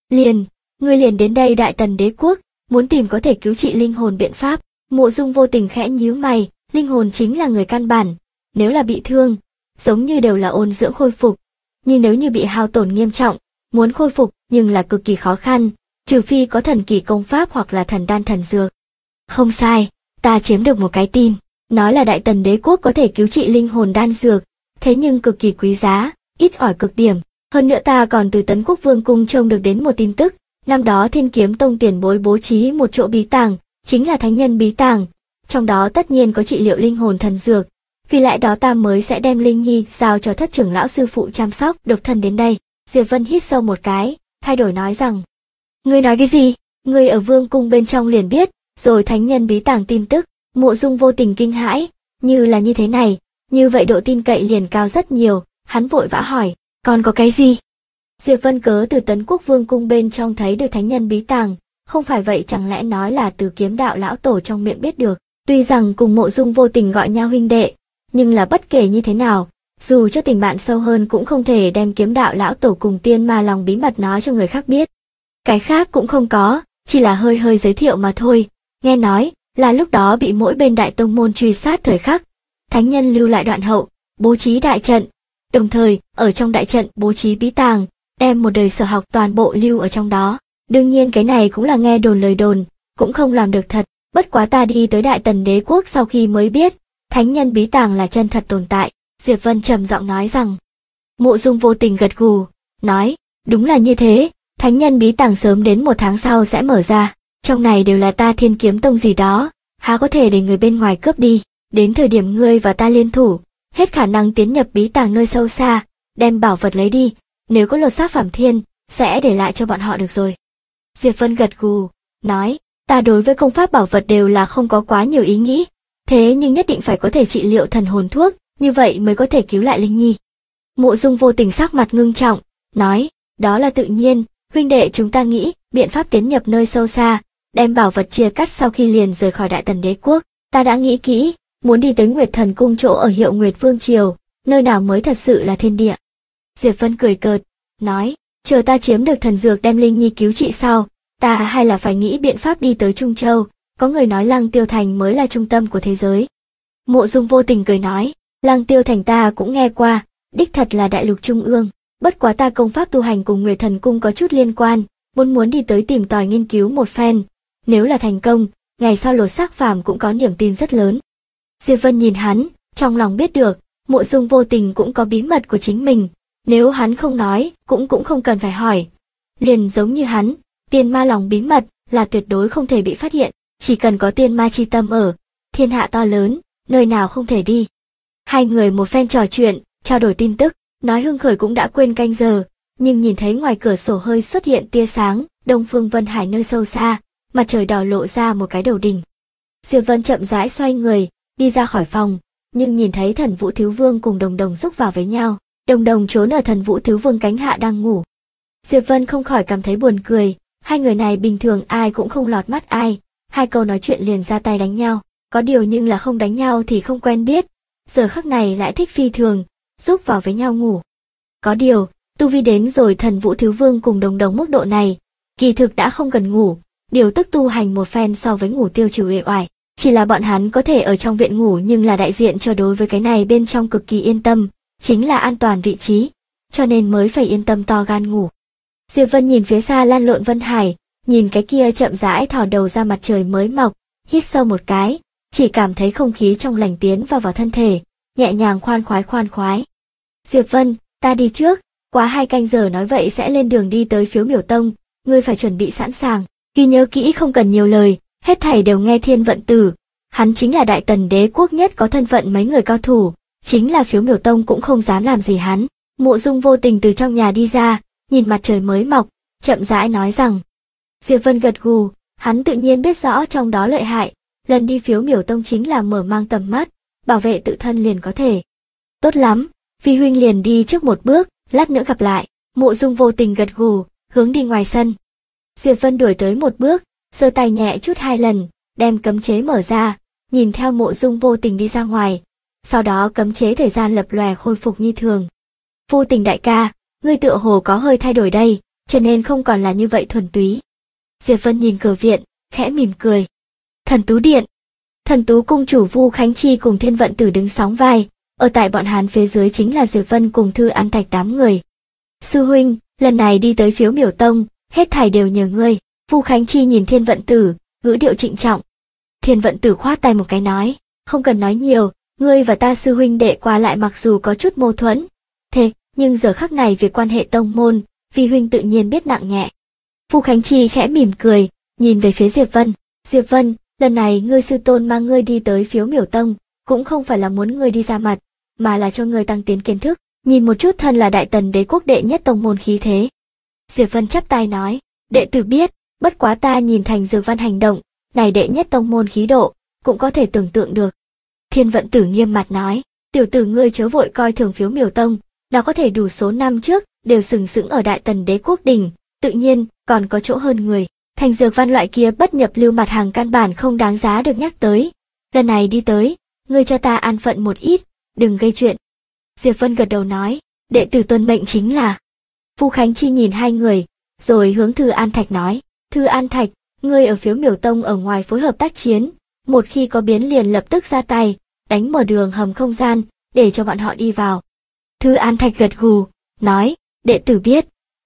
Ngươi liền đến đây Đại Tần Đế quốc, muốn tìm có thể cứu trị linh hồn biện pháp. Mộ Dung vô tình khẽ nhíu mày, linh hồn chính là người căn bản, nếu là bị thương, giống như đều là ôn dưỡng khôi phục, nhưng nếu như bị hao tổn nghiêm trọng, muốn khôi phục nhưng là cực kỳ khó khăn, trừ phi có thần kỳ công pháp hoặc là thần đan thần dược. Không sai, ta chiếm được một cái tin, nói là Đại Tần Đế quốc có thể cứu trị linh hồn đan dược, thế nhưng cực kỳ quý giá, ít ỏi cực điểm. Hơn nữa ta còn từ Tấn Quốc Vương cung trông được đến một tin tức, năm đó Thiên Kiếm Tông tiền bối bố trí một chỗ bí tàng, chính là thánh nhân bí tàng, trong đó tất nhiên có trị liệu linh hồn thần dược, vì lẽ đó ta mới sẽ đem Linh Nhi giao cho thất trưởng lão sư phụ chăm sóc, độc thân đến đây. Diệp Vân hít sâu một cái, thay đổi nói rằng, ngươi nói cái gì? Ngươi ở Vương cung bên trong liền biết, rồi thánh nhân bí tàng tin tức. Mộ Dung vô tình kinh hãi, như là như thế này, như vậy độ tin cậy liền cao rất nhiều, hắn vội vã hỏi, còn có cái gì? Diệp Vân cớ từ Tấn Quốc Vương cung bên trong thấy được thánh nhân bí tàng, không phải vậy chẳng lẽ nói là từ Kiếm đạo lão tổ trong miệng biết được. Tuy rằng cùng Mộ Dung vô tình gọi nhau huynh đệ, nhưng là bất kể như thế nào, dù cho tình bạn sâu hơn cũng không thể đem Kiếm đạo lão tổ cùng tiên ma lòng bí mật nói cho người khác biết. Cái khác cũng không có, chỉ là hơi hơi giới thiệu mà thôi. Nghe nói là lúc đó bị mỗi bên đại tông môn truy sát thời khắc, thánh nhân lưu lại đoạn hậu, bố trí đại trận, đồng thời ở trong đại trận bố trí bí tàng, đem một đời sở học toàn bộ lưu ở trong đó. Đương nhiên cái này cũng là nghe đồn lời đồn, cũng không làm được thật, bất quá ta đi tới Đại Tần Đế quốc sau khi mới biết, thánh nhân bí tàng là chân thật tồn tại. Diệp Vân trầm giọng nói rằng. Mộ Dung Vô Tình gật gù, nói, đúng là như thế, thánh nhân bí tàng sớm đến 1 tháng sau sẽ mở ra, trong này đều là ta Thiên Kiếm Tông gì đó, há có thể để người bên ngoài cướp đi, đến thời điểm ngươi và ta liên thủ, hết khả năng tiến nhập bí tàng nơi sâu xa, đem bảo vật lấy đi, nếu có lột xác Phạm Thiên, sẽ để lại cho bọn họ được rồi. Diệp Vân gật gù, nói, ta đối với công pháp bảo vật đều là không có quá nhiều ý nghĩ, thế nhưng nhất định phải có thể trị liệu thần hồn thuốc, như vậy mới có thể cứu lại Linh Nhi. Mộ Dung Vô Tình sắc mặt ngưng trọng, nói, đó là tự nhiên, huynh đệ chúng ta nghĩ, biện pháp tiến nhập nơi sâu xa, đem bảo vật chia cắt sau khi liền rời khỏi Đại Tần Đế quốc, ta đã nghĩ kỹ, muốn đi tới Nguyệt Thần Cung chỗ ở Hiệu Nguyệt Vương Triều, nơi nào mới thật sự là thiên địa. Diệp Vân cười cợt, nói, chờ ta chiếm được thần dược đem Linh Nhi cứu trị sau, ta hay là phải nghĩ biện pháp đi tới Trung Châu, có người nói Lăng Tiêu Thành mới là trung tâm của thế giới. Mộ Dung Vô Tình cười nói, Lăng Tiêu Thành ta cũng nghe qua, đích thật là đại lục trung ương, bất quá ta công pháp tu hành cùng Nguyệt Thần Cung có chút liên quan, muốn đi tới tìm tòi nghiên cứu một phen, nếu là thành công, ngày sau lột xác phàm cũng có niềm tin rất lớn. Diệp Vân nhìn hắn, trong lòng biết được, Mộ Dung Vô Tình cũng có bí mật của chính mình, nếu hắn không nói, cũng không cần phải hỏi. Liền giống như hắn, tiên ma lòng bí mật là tuyệt đối không thể bị phát hiện, chỉ cần có tiên ma chi tâm ở, thiên hạ to lớn, nơi nào không thể đi. Hai người một phen trò chuyện, trao đổi tin tức, nói hưng khởi cũng đã quên canh giờ, nhưng nhìn thấy ngoài cửa sổ hơi xuất hiện tia sáng, Đông Phương Vân Hải nơi sâu xa, mặt trời đỏ lộ ra một cái đầu đỉnh. Diệp Vân chậm rãi xoay người, đi ra khỏi phòng, nhưng nhìn thấy Thần Vũ Thiếu Vương cùng Đồng Đồng xúc vào với nhau, Đồng Đồng trốn ở Thần Vũ Thiếu Vương cánh hạ đang ngủ. Diệp Vân không khỏi cảm thấy buồn cười, hai người này bình thường ai cũng không lọt mắt ai, hai câu nói chuyện liền ra tay đánh nhau, có điều nhưng là không đánh nhau thì không quen biết, giờ khắc này lại thích phi thường, giúp vào với nhau ngủ. Có điều, tu vi đến rồi Thần Vũ Thiếu Vương cùng Đồng Đồng mức độ này, kỳ thực đã không cần ngủ, điều tức tu hành một phen so với ngủ tiêu trừ uể oải, chỉ là bọn hắn có thể ở trong viện ngủ nhưng là đại diện cho đối với cái này bên trong cực kỳ yên tâm, chính là an toàn vị trí, cho nên mới phải yên tâm to gan ngủ. Diệp Vân nhìn phía xa lan lộn Vân Hải, nhìn cái kia chậm rãi thò đầu ra mặt trời mới mọc, hít sâu một cái, chỉ cảm thấy không khí trong lành tiến vào thân thể, nhẹ nhàng khoan khoái. Diệp Vân, ta đi trước, quá 2 canh giờ nói vậy sẽ lên đường đi tới Phiếu Miểu Tông, ngươi phải chuẩn bị sẵn sàng, ghi nhớ kỹ không cần nhiều lời, hết thảy đều nghe Thiên Vận Tử, hắn chính là Đại Tần Đế quốc nhất có thân phận mấy người cao thủ, chính là Phiếu Miểu Tông cũng không dám làm gì hắn. Mộ Dung Vô Tình từ trong nhà đi ra, nhìn mặt trời mới mọc, chậm rãi nói rằng. Diệp Vân gật gù, hắn tự nhiên biết rõ trong đó lợi hại, lần đi Phiếu Miểu Tông chính là mở mang tầm mắt, bảo vệ tự thân liền có thể. Tốt lắm, Phi huynh liền đi trước một bước, lát nữa gặp lại. Mộ Dung Vô Tình gật gù, hướng đi ngoài sân. Diệp Vân đuổi tới một bước, giơ tay nhẹ chút 2 lần, đem cấm chế mở ra, nhìn theo Mộ Dung Vô Tình đi ra ngoài. Sau đó cấm chế thời gian lập lòe khôi phục như thường. Vô Tình đại ca, ngươi tựa hồ có hơi thay đổi đây, cho nên không còn là như vậy thuần túy. Diệp Vân nhìn cửa viện, khẽ mỉm cười. Thần Tú Điện. Thần Tú cung chủ Vu Khánh Chi cùng Thiên Vận Tử đứng sóng vai, ở tại bọn hắn phía dưới chính là Diệp Vân cùng Thư An Thạch đám người. Sư huynh, lần này đi tới Phiếu Miểu Tông, hết thảy đều nhờ ngươi. Vu Khánh Chi nhìn Thiên Vận Tử, ngữ điệu trịnh trọng. Thiên Vận Tử khoát tay một cái nói, không cần nói nhiều, ngươi và ta sư huynh đệ qua lại mặc dù có chút mâu thuẫn, thế nhưng giờ khắc này việc quan hệ tông môn, vi huynh tự nhiên biết nặng nhẹ. Vu Khánh Chi khẽ mỉm cười, nhìn về phía Diệp Vân. Diệp Vân, lần này ngươi sư tôn mang ngươi đi tới Phiếu Miểu Tông, cũng không phải là muốn ngươi đi ra mặt, mà là cho ngươi tăng tiến kiến thức, nhìn một chút thân là Đại Tần Đế quốc đệ nhất tông môn khí thế. Diệp Vân chắp tay nói, đệ tử biết, bất quá ta nhìn Thành Dược Văn hành động, này đệ nhất tông môn khí độ, cũng có thể tưởng tượng được. Thiên Vận Tử nghiêm mặt nói, tiểu tử ngươi chớ vội coi thường Phiếu Miểu Tông, nó có thể đủ số năm trước, đều sừng sững ở Đại Tần Đế quốc đỉnh, tự nhiên, còn có chỗ hơn người. Thành Dược Văn loại kia bất nhập lưu mặt hàng căn bản không đáng giá được nhắc tới. Lần này đi tới, ngươi cho ta an phận một ít, đừng gây chuyện. Diệp Vân gật đầu nói, đệ tử tuân mệnh chính là. Vu Khánh Chi nhìn hai người, rồi hướng Thư An Thạch nói, Thư An Thạch, ngươi ở Phiếu Miểu Tông ở ngoài phối hợp tác chiến, một khi có biến liền lập tức ra tay, đánh mở đường hầm không gian, để cho bọn họ đi vào. Thư An Thạch gật gù, nói, đệ tử biết.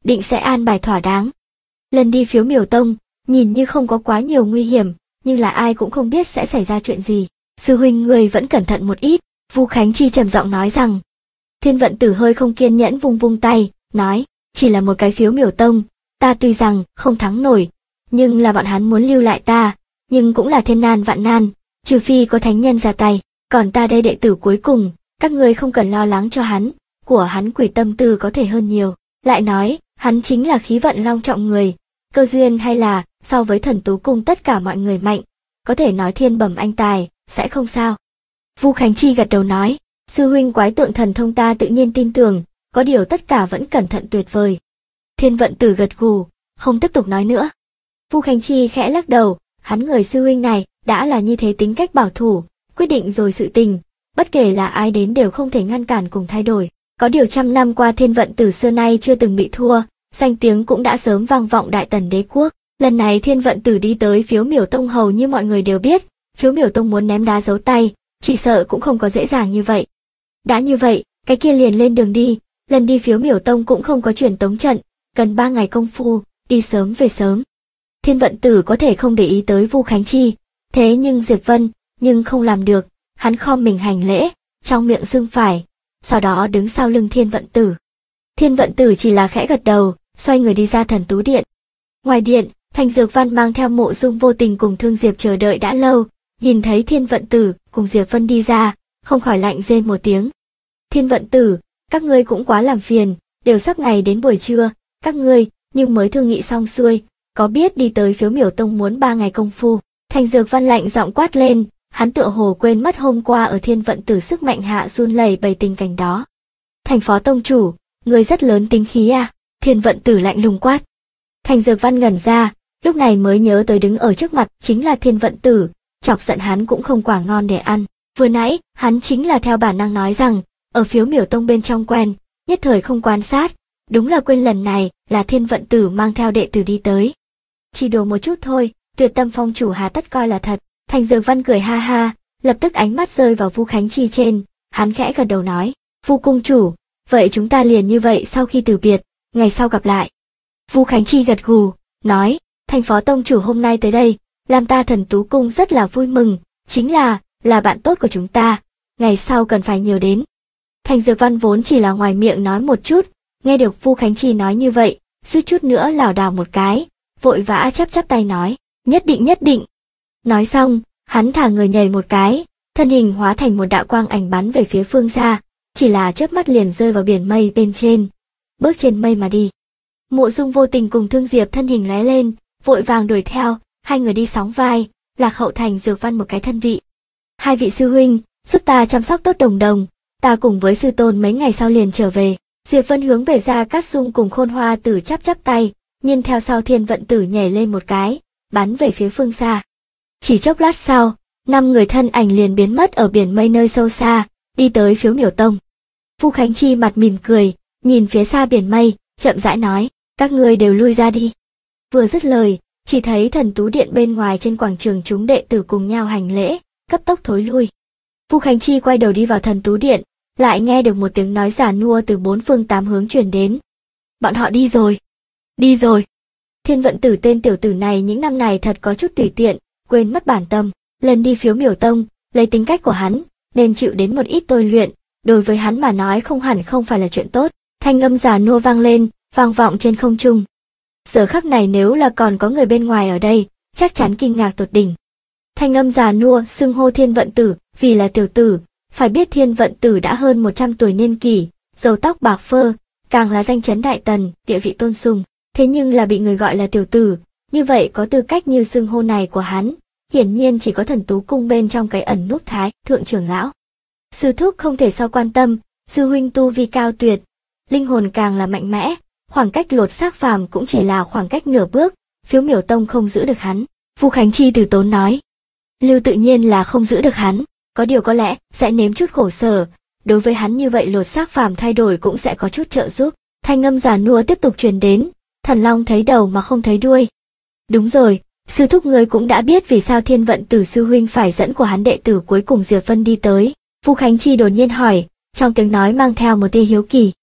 định sẽ an bài thỏa đáng. Lần đi Phiếu Miểu Tông, nhìn như không có quá nhiều nguy hiểm, nhưng là ai cũng không biết sẽ xảy ra chuyện gì. Sư huynh người vẫn cẩn thận một ít, Vu Khánh Chi trầm giọng nói rằng. Thiên Vận Tử hơi không kiên nhẫn vung vung tay, nói, chỉ là một cái Phiếu Miểu Tông, ta tuy rằng không thắng nổi, nhưng là bọn hắn muốn lưu lại ta, nhưng cũng là thiên nan vạn nan, trừ phi có thánh nhân ra tay, còn ta đây đệ tử cuối cùng, các ngươi không cần lo lắng cho hắn, của hắn quỷ tâm tư có thể hơn nhiều. Lại nói, hắn chính là khí vận long trọng người, cơ duyên hay là, so với Thần Tú Cung tất cả mọi người mạnh, có thể nói thiên bẩm anh tài, sẽ không sao. Vu Khánh Chi gật đầu nói, sư huynh quái tượng thần thông ta tự nhiên tin tưởng, có điều tất cả vẫn cẩn thận tuyệt vời. Thiên Vận Tử gật gù, không tiếp tục nói nữa. Vu Khánh Chi khẽ lắc đầu, hắn người sư huynh này đã là như thế tính cách bảo thủ, quyết định rồi sự tình, bất kể là ai đến đều không thể ngăn cản cùng thay đổi. Có điều trăm năm qua Thiên Vận Tử xưa nay chưa từng bị thua, danh tiếng cũng đã sớm vang vọng Đại Tần đế quốc. Lần này Thiên Vận Tử đi tới Phiếu Miểu Tông hầu như mọi người đều biết, Phiếu Miểu Tông muốn ném đá giấu tay, chỉ sợ cũng không có dễ dàng như vậy. Đã như vậy, cái kia liền lên đường đi, lần đi Phiếu Miểu Tông cũng không có truyền tống trận, cần 3 ngày công phu, đi sớm về sớm. Thiên Vận Tử có thể không để ý tới Vu Khánh Chi, thế nhưng Diệp Vân, nhưng không làm được, hắn khom mình hành lễ, trong miệng xưng phải, sau đó đứng sau lưng Thiên Vận Tử. Thiên Vận Tử chỉ là khẽ gật đầu, xoay người đi ra Thần Tú Điện. Ngoài điện, Thành Dược Văn mang theo Mộ Dung Vô Tình cùng Thương Diệp chờ đợi đã lâu, nhìn thấy Thiên Vận Tử cùng Diệp Vân đi ra, không khỏi lạnh rên một tiếng. Thiên Vận Tử, các ngươi cũng quá làm phiền, đều sắp ngày đến buổi trưa, các ngươi, nhưng mới thương nghị xong xuôi, có biết đi tới Phiếu Miểu Tông muốn 3 ngày công phu. Thành Dược Văn lạnh giọng quát lên, hắn tựa hồ quên mất hôm qua ở Thiên Vận Tử sức mạnh hạ run lẩy bẩy tình cảnh đó. Thành Phó Tông Chủ, người rất lớn tính khí à? Thiên Vận Tử lạnh lùng quát. Thành Dược Văn ngẩn ra, lúc này mới nhớ tới đứng ở trước mặt chính là Thiên Vận Tử, chọc giận hắn cũng không quả ngon để ăn. Vừa nãy, hắn chính là theo bản năng nói rằng, ở Phiếu Miểu Tông bên trong quen, nhất thời không quan sát, đúng là quên lần này là Thiên Vận Tử mang theo đệ tử đi tới. Chỉ đùa một chút thôi, Tuyệt Tâm Phong chủ hà tất coi là thật. Thành Dược Văn cười ha ha, lập tức ánh mắt rơi vào Vu Khánh Chi trên, hắn khẽ gật đầu nói, Vu cung chủ, vậy chúng ta liền như vậy sau khi từ biệt, ngày sau gặp lại. Vu Khánh Chi gật gù, nói, Thành Phó Tông chủ hôm nay tới đây, làm ta Thần Tú Cung rất là vui mừng, chính là bạn tốt của chúng ta, ngày sau cần phải nhiều đến. Thành Dược Văn vốn chỉ là ngoài miệng nói một chút, nghe được Vu Khánh Chi nói như vậy, suýt chút nữa lảo đảo một cái, vội vã chắp tay nói, nhất định. Nói xong, hắn thả người nhảy một cái, thân hình hóa thành một đạo quang ảnh bắn về phía phương xa, chỉ là chớp mắt liền rơi vào biển mây bên trên, bước trên mây mà đi. Mộ Dung Vô Tình cùng Thương Diệp thân hình lóe lên, vội vàng đuổi theo, hai người đi sóng vai, Lạc Hậu Thành Dược Văn một cái thân vị. Hai vị sư huynh, giúp ta chăm sóc tốt Đồng Đồng, ta cùng với sư tôn mấy ngày sau liền trở về. Diệp Vân hướng về Gia Cát Sung cùng Khôn Hoa Tử chắp tay, nhưng theo sau Thiên Vận Tử nhảy lên một cái, bắn về phía phương xa. Chỉ chốc lát sau, 5 người thân ảnh liền biến mất ở biển mây nơi sâu xa, đi tới Phiếu Miểu Tông. Vu Khánh Chi mặt mỉm cười, nhìn phía xa biển mây, chậm rãi nói, các ngươi đều lui ra đi. Vừa dứt lời, chỉ thấy Thần Tú Điện bên ngoài trên quảng trường chúng đệ tử cùng nhau hành lễ, cấp tốc thối lui. Vu Khánh Chi quay đầu đi vào Thần Tú Điện, lại nghe được một tiếng nói già nua từ 4 phương 8 hướng truyền đến. Bọn họ đi rồi. Đi rồi. Thiên Vận Tử tên tiểu tử này những năm này thật có chút tùy tiện, quên mất bản tâm. Lần đi Phiếu Miểu Tông, lấy tính cách của hắn, nên chịu đến một ít tôi luyện, đối với hắn mà nói không hẳn không phải là chuyện tốt. Thanh âm già nua vang lên, vang vọng trên không trung. Giờ khắc này nếu là còn có người bên ngoài ở đây, chắc chắn kinh ngạc tột đỉnh. Thanh âm già nua xưng hô Thiên Vận Tử, vì là tiểu tử, phải biết Thiên Vận Tử đã hơn 100 tuổi niên kỷ, râu tóc bạc phơ, càng là danh chấn Đại Tần, địa vị tôn sùng. Thế nhưng là bị người gọi là tiểu tử, như vậy có tư cách như xưng hô này của hắn, hiển nhiên chỉ có Thần Tú Cung bên trong cái ẩn núp Thái thượng trưởng lão. Sư thúc không thể so quan tâm, sư huynh tu vi cao tuyệt, linh hồn càng là mạnh mẽ, khoảng cách lột xác phàm cũng chỉ là khoảng cách nửa bước, Phiếu Miểu Tông không giữ được hắn. Vu Khánh Chi từ tốn nói, Lưu tự nhiên là không giữ được hắn, có điều có lẽ sẽ nếm chút khổ sở, đối với hắn như vậy lột xác phàm thay đổi cũng sẽ có chút trợ giúp. Thanh âm già nua tiếp tục truyền đến, Thần Long thấy đầu mà không thấy đuôi. Đúng rồi, sư thúc ngươi cũng đã biết vì sao Thiên Vận Tử sư huynh phải dẫn của hắn đệ tử cuối cùng Diệp Vân đi tới. Vu Khánh Chi đột nhiên hỏi, trong tiếng nói mang theo một tia hiếu kỳ.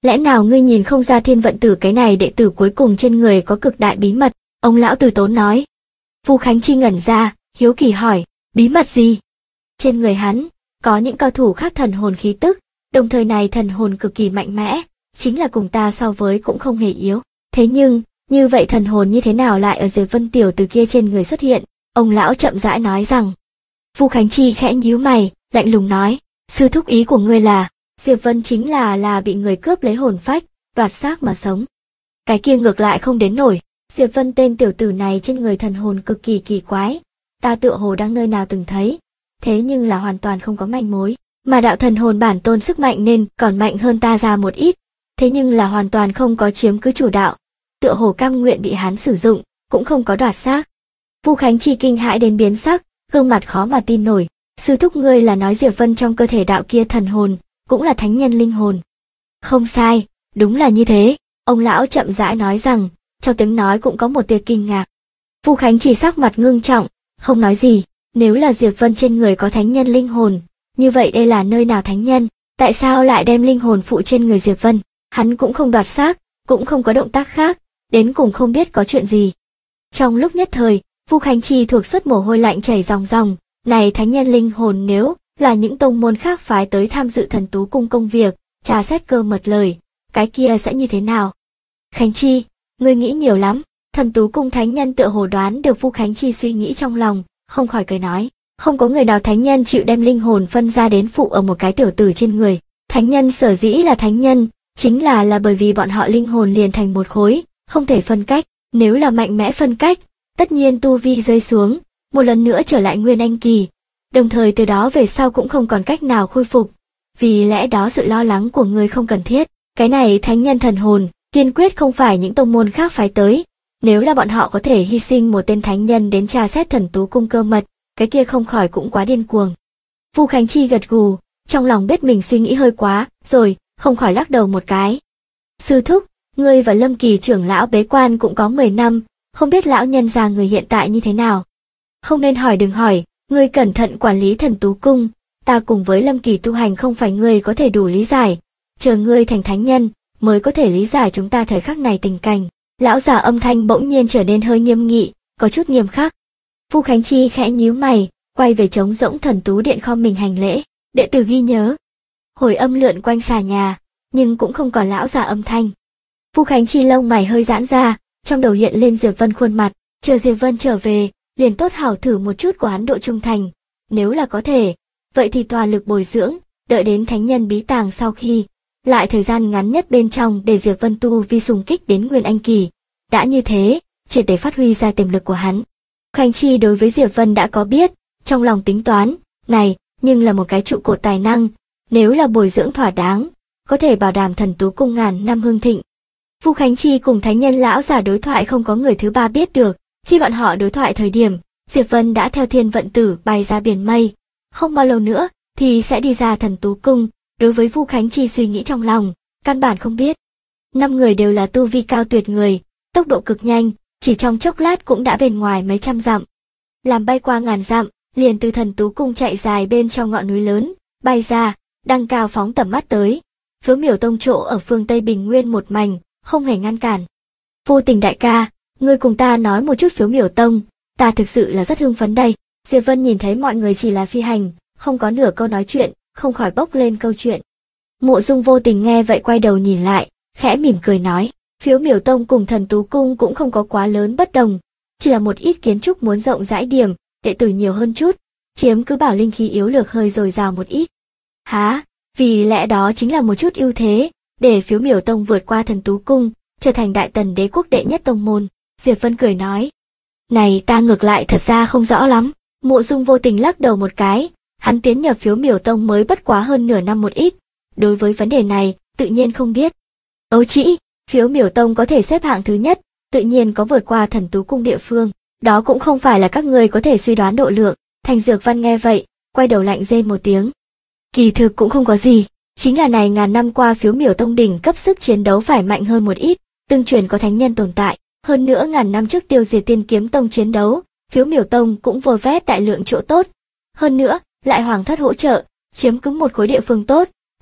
Lẽ nào ngươi nhìn không ra Thiên Vận Tử cái này đệ tử cuối cùng trên người có cực đại bí mật, ông lão từ tốn nói. Vu Khánh Chi ngẩn ra, hiếu kỳ hỏi, bí mật gì? Trên người hắn, có những cao thủ khác thần hồn khí tức, đồng thời này thần hồn cực kỳ mạnh mẽ, chính là cùng ta so với cũng không hề yếu. Thế nhưng, như vậy thần hồn như thế nào lại ở Diệp Vân tiểu tử kia trên người xuất hiện? Ông lão chậm rãi nói rằng. Vu Khánh Chi khẽ nhíu mày, lạnh lùng nói, sư thúc ý của ngươi là, Diệp Vân chính là bị người cướp lấy hồn phách, đoạt xác mà sống. Cái kia ngược lại không đến nổi, Diệp Vân tên tiểu tử này trên người thần hồn cực kỳ kỳ quái, ta tựa hồ đang nơi nào từng thấy, thế nhưng là hoàn toàn không có manh mối, mà đạo thần hồn bản tôn sức mạnh nên còn mạnh hơn ta ra một ít, thế nhưng là hoàn toàn không có chiếm cứ chủ đạo, tựa hồ cam nguyện bị hắn sử dụng, cũng không có đoạt xác. Vu Khánh Chi kinh hãi đến biến sắc, gương mặt khó mà tin nổi, sư thúc ngươi là nói Diệp Vân trong cơ thể đạo kia thần hồn, cũng là thánh nhân linh hồn. Không sai, đúng là như thế, ông lão chậm rãi nói rằng, trong tiếng nói cũng có một tia kinh ngạc. Vu Khánh Chi sắc mặt ngưng trọng, không nói gì, nếu là Diệp Vân trên người có thánh nhân linh hồn, như vậy đây là nơi nào thánh nhân, tại sao lại đem linh hồn phụ trên người Diệp Vân, hắn cũng không đoạt xác, cũng không có động tác khác, đến cùng không biết có chuyện gì. Trong lúc nhất thời, Vu Khánh Chi thuộc xuất mồ hôi lạnh chảy ròng ròng, này thánh nhân linh hồn nếu là những tông môn khác phái tới tham dự Thần Tú Cung công việc, tra xét cơ mật lời, cái kia sẽ như thế nào? Khánh Chi, ngươi nghĩ nhiều lắm. Thần Tú Cung thánh nhân tựa hồ đoán được Vu Khánh Chi suy nghĩ trong lòng, không khỏi cười nói, không có người nào thánh nhân chịu đem linh hồn phân ra đến phụ ở một cái tiểu tử trên người. Thánh nhân sở dĩ là thánh nhân, chính là bởi vì bọn họ linh hồn liền thành một khối, không thể phân cách, nếu là mạnh mẽ phân cách, tất nhiên tu vi rơi xuống, một lần nữa trở lại nguyên anh kỳ, đồng thời từ đó về sau cũng không còn cách nào khôi phục. Vì lẽ đó sự lo lắng của ngươi không cần thiết, cái này thánh nhân thần hồn, kiên quyết không phải những tông môn khác phái tới. Nếu là bọn họ có thể hy sinh một tên thánh nhân đến tra xét Thần Tú Cung cơ mật, cái kia không khỏi cũng quá điên cuồng. Vu Khánh Chi gật gù, trong lòng biết mình suy nghĩ hơi quá, rồi, không khỏi lắc đầu một cái. Sư thúc, ngươi và Lâm Kỳ trưởng lão bế quan cũng có 10 năm, không biết lão nhân già người hiện tại như thế nào. Không nên hỏi đừng hỏi, ngươi cẩn thận quản lý Thần Tú Cung, ta cùng với Lâm Kỳ tu hành không phải ngươi có thể đủ lý giải, chờ ngươi thành thánh nhân, mới có thể lý giải chúng ta thời khắc này tình cảnh. Lão già âm thanh bỗng nhiên trở nên hơi nghiêm nghị, có chút nghiêm khắc. Vu Khánh Chi khẽ nhíu mày, quay về trống rỗng Thần Tú Điện khom mình hành lễ, đệ tử ghi nhớ. Hồi âm lượn quanh xà nhà, nhưng cũng không còn lão già âm thanh. Vu Khánh Chi lông mày hơi giãn ra, trong đầu hiện lên Diệp Vân khuôn mặt, chờ Diệp Vân trở về, liền tốt hảo thử một chút của hắn độ trung thành, nếu là có thể, vậy thì toàn lực bồi dưỡng, đợi đến thánh nhân bí tàng sau khi, lại thời gian ngắn nhất bên trong để Diệp Vân tu vi xung kích đến nguyên anh kỳ. Đã như thế, triệt để phát huy ra tiềm lực của hắn. Khánh Chi đối với Diệp Vân đã có biết, trong lòng tính toán, này, nhưng là một cái trụ cột tài năng, nếu là bồi dưỡng thỏa đáng, có thể bảo đảm Thần Tú Cung ngàn năm hưng thịnh. Vu Khánh Chi cùng thánh nhân lão giả đối thoại không có người thứ ba biết được, khi bọn họ đối thoại thời điểm, Diệp Vân đã theo Thiên Vận Tử bay ra biển mây, không bao lâu nữa thì sẽ đi ra Thần Tú Cung. Đối với Vu Khánh Chi suy nghĩ trong lòng, căn bản không biết. 5 người đều là tu vi cao tuyệt người, tốc độ cực nhanh, chỉ trong chốc lát cũng đã bên ngoài mấy trăm dặm. Làm bay qua ngàn dặm, liền từ Thần Tú Cung chạy dài bên trong ngọn núi lớn, bay ra, đăng cao phóng tầm mắt tới. Phiếu Miểu Tông chỗ ở phương Tây Bình Nguyên một mảnh, không hề ngăn cản. Vô Tình đại ca, ngươi cùng ta nói một chút Phiếu Miểu Tông, ta thực sự là rất hưng phấn đây. Diệp Vân nhìn thấy mọi người chỉ là phi hành, không có nửa câu nói chuyện, không khỏi bốc lên câu chuyện. Mộ Dung Vô Tình nghe vậy quay đầu nhìn lại, khẽ mỉm cười nói, Phiếu Miểu Tông cùng Thần Tú Cung cũng không có quá lớn bất đồng, chỉ là một ít kiến trúc muốn rộng rãi điểm, đệ tử nhiều hơn chút, chiếm cứ bảo linh khí yếu lược hơi dồi dào một ít. Há, vì lẽ đó chính là một chút ưu thế, để Phiếu Miểu Tông vượt qua Thần Tú Cung, trở thành Đại Tần đế quốc đệ nhất tông môn. Diệp Vân cười nói, này ta ngược lại thật ra không rõ lắm. Mộ Dung Vô Tình lắc đầu một cái, hắn tiến nhập Phiếu Miểu Tông mới bất quá hơn nửa năm một ít, đối với vấn đề này, tự nhiên không biết. Ấu Trĩ, Phiếu Miểu Tông có thể xếp hạng thứ nhất, tự nhiên có vượt qua Thần Tú Cung địa phương, đó cũng không phải là các ngươi có thể suy đoán độ lượng. Thành Dược Văn nghe vậy, quay đầu lạnh rên một tiếng. Kỳ thực cũng không có gì, chính là này ngàn năm qua Phiếu Miểu Tông đỉnh cấp sức chiến đấu phải mạnh hơn một ít, tương truyền có thánh nhân tồn tại, hơn nữa ngàn năm trước tiêu diệt Tiên Kiếm Tông chiến đấu, Phiếu Miểu Tông cũng vơ vét đại lượng chỗ tốt, hơn nữa lại hoàng thất hỗ trợ, chiếm cứ một khối địa phương tốt,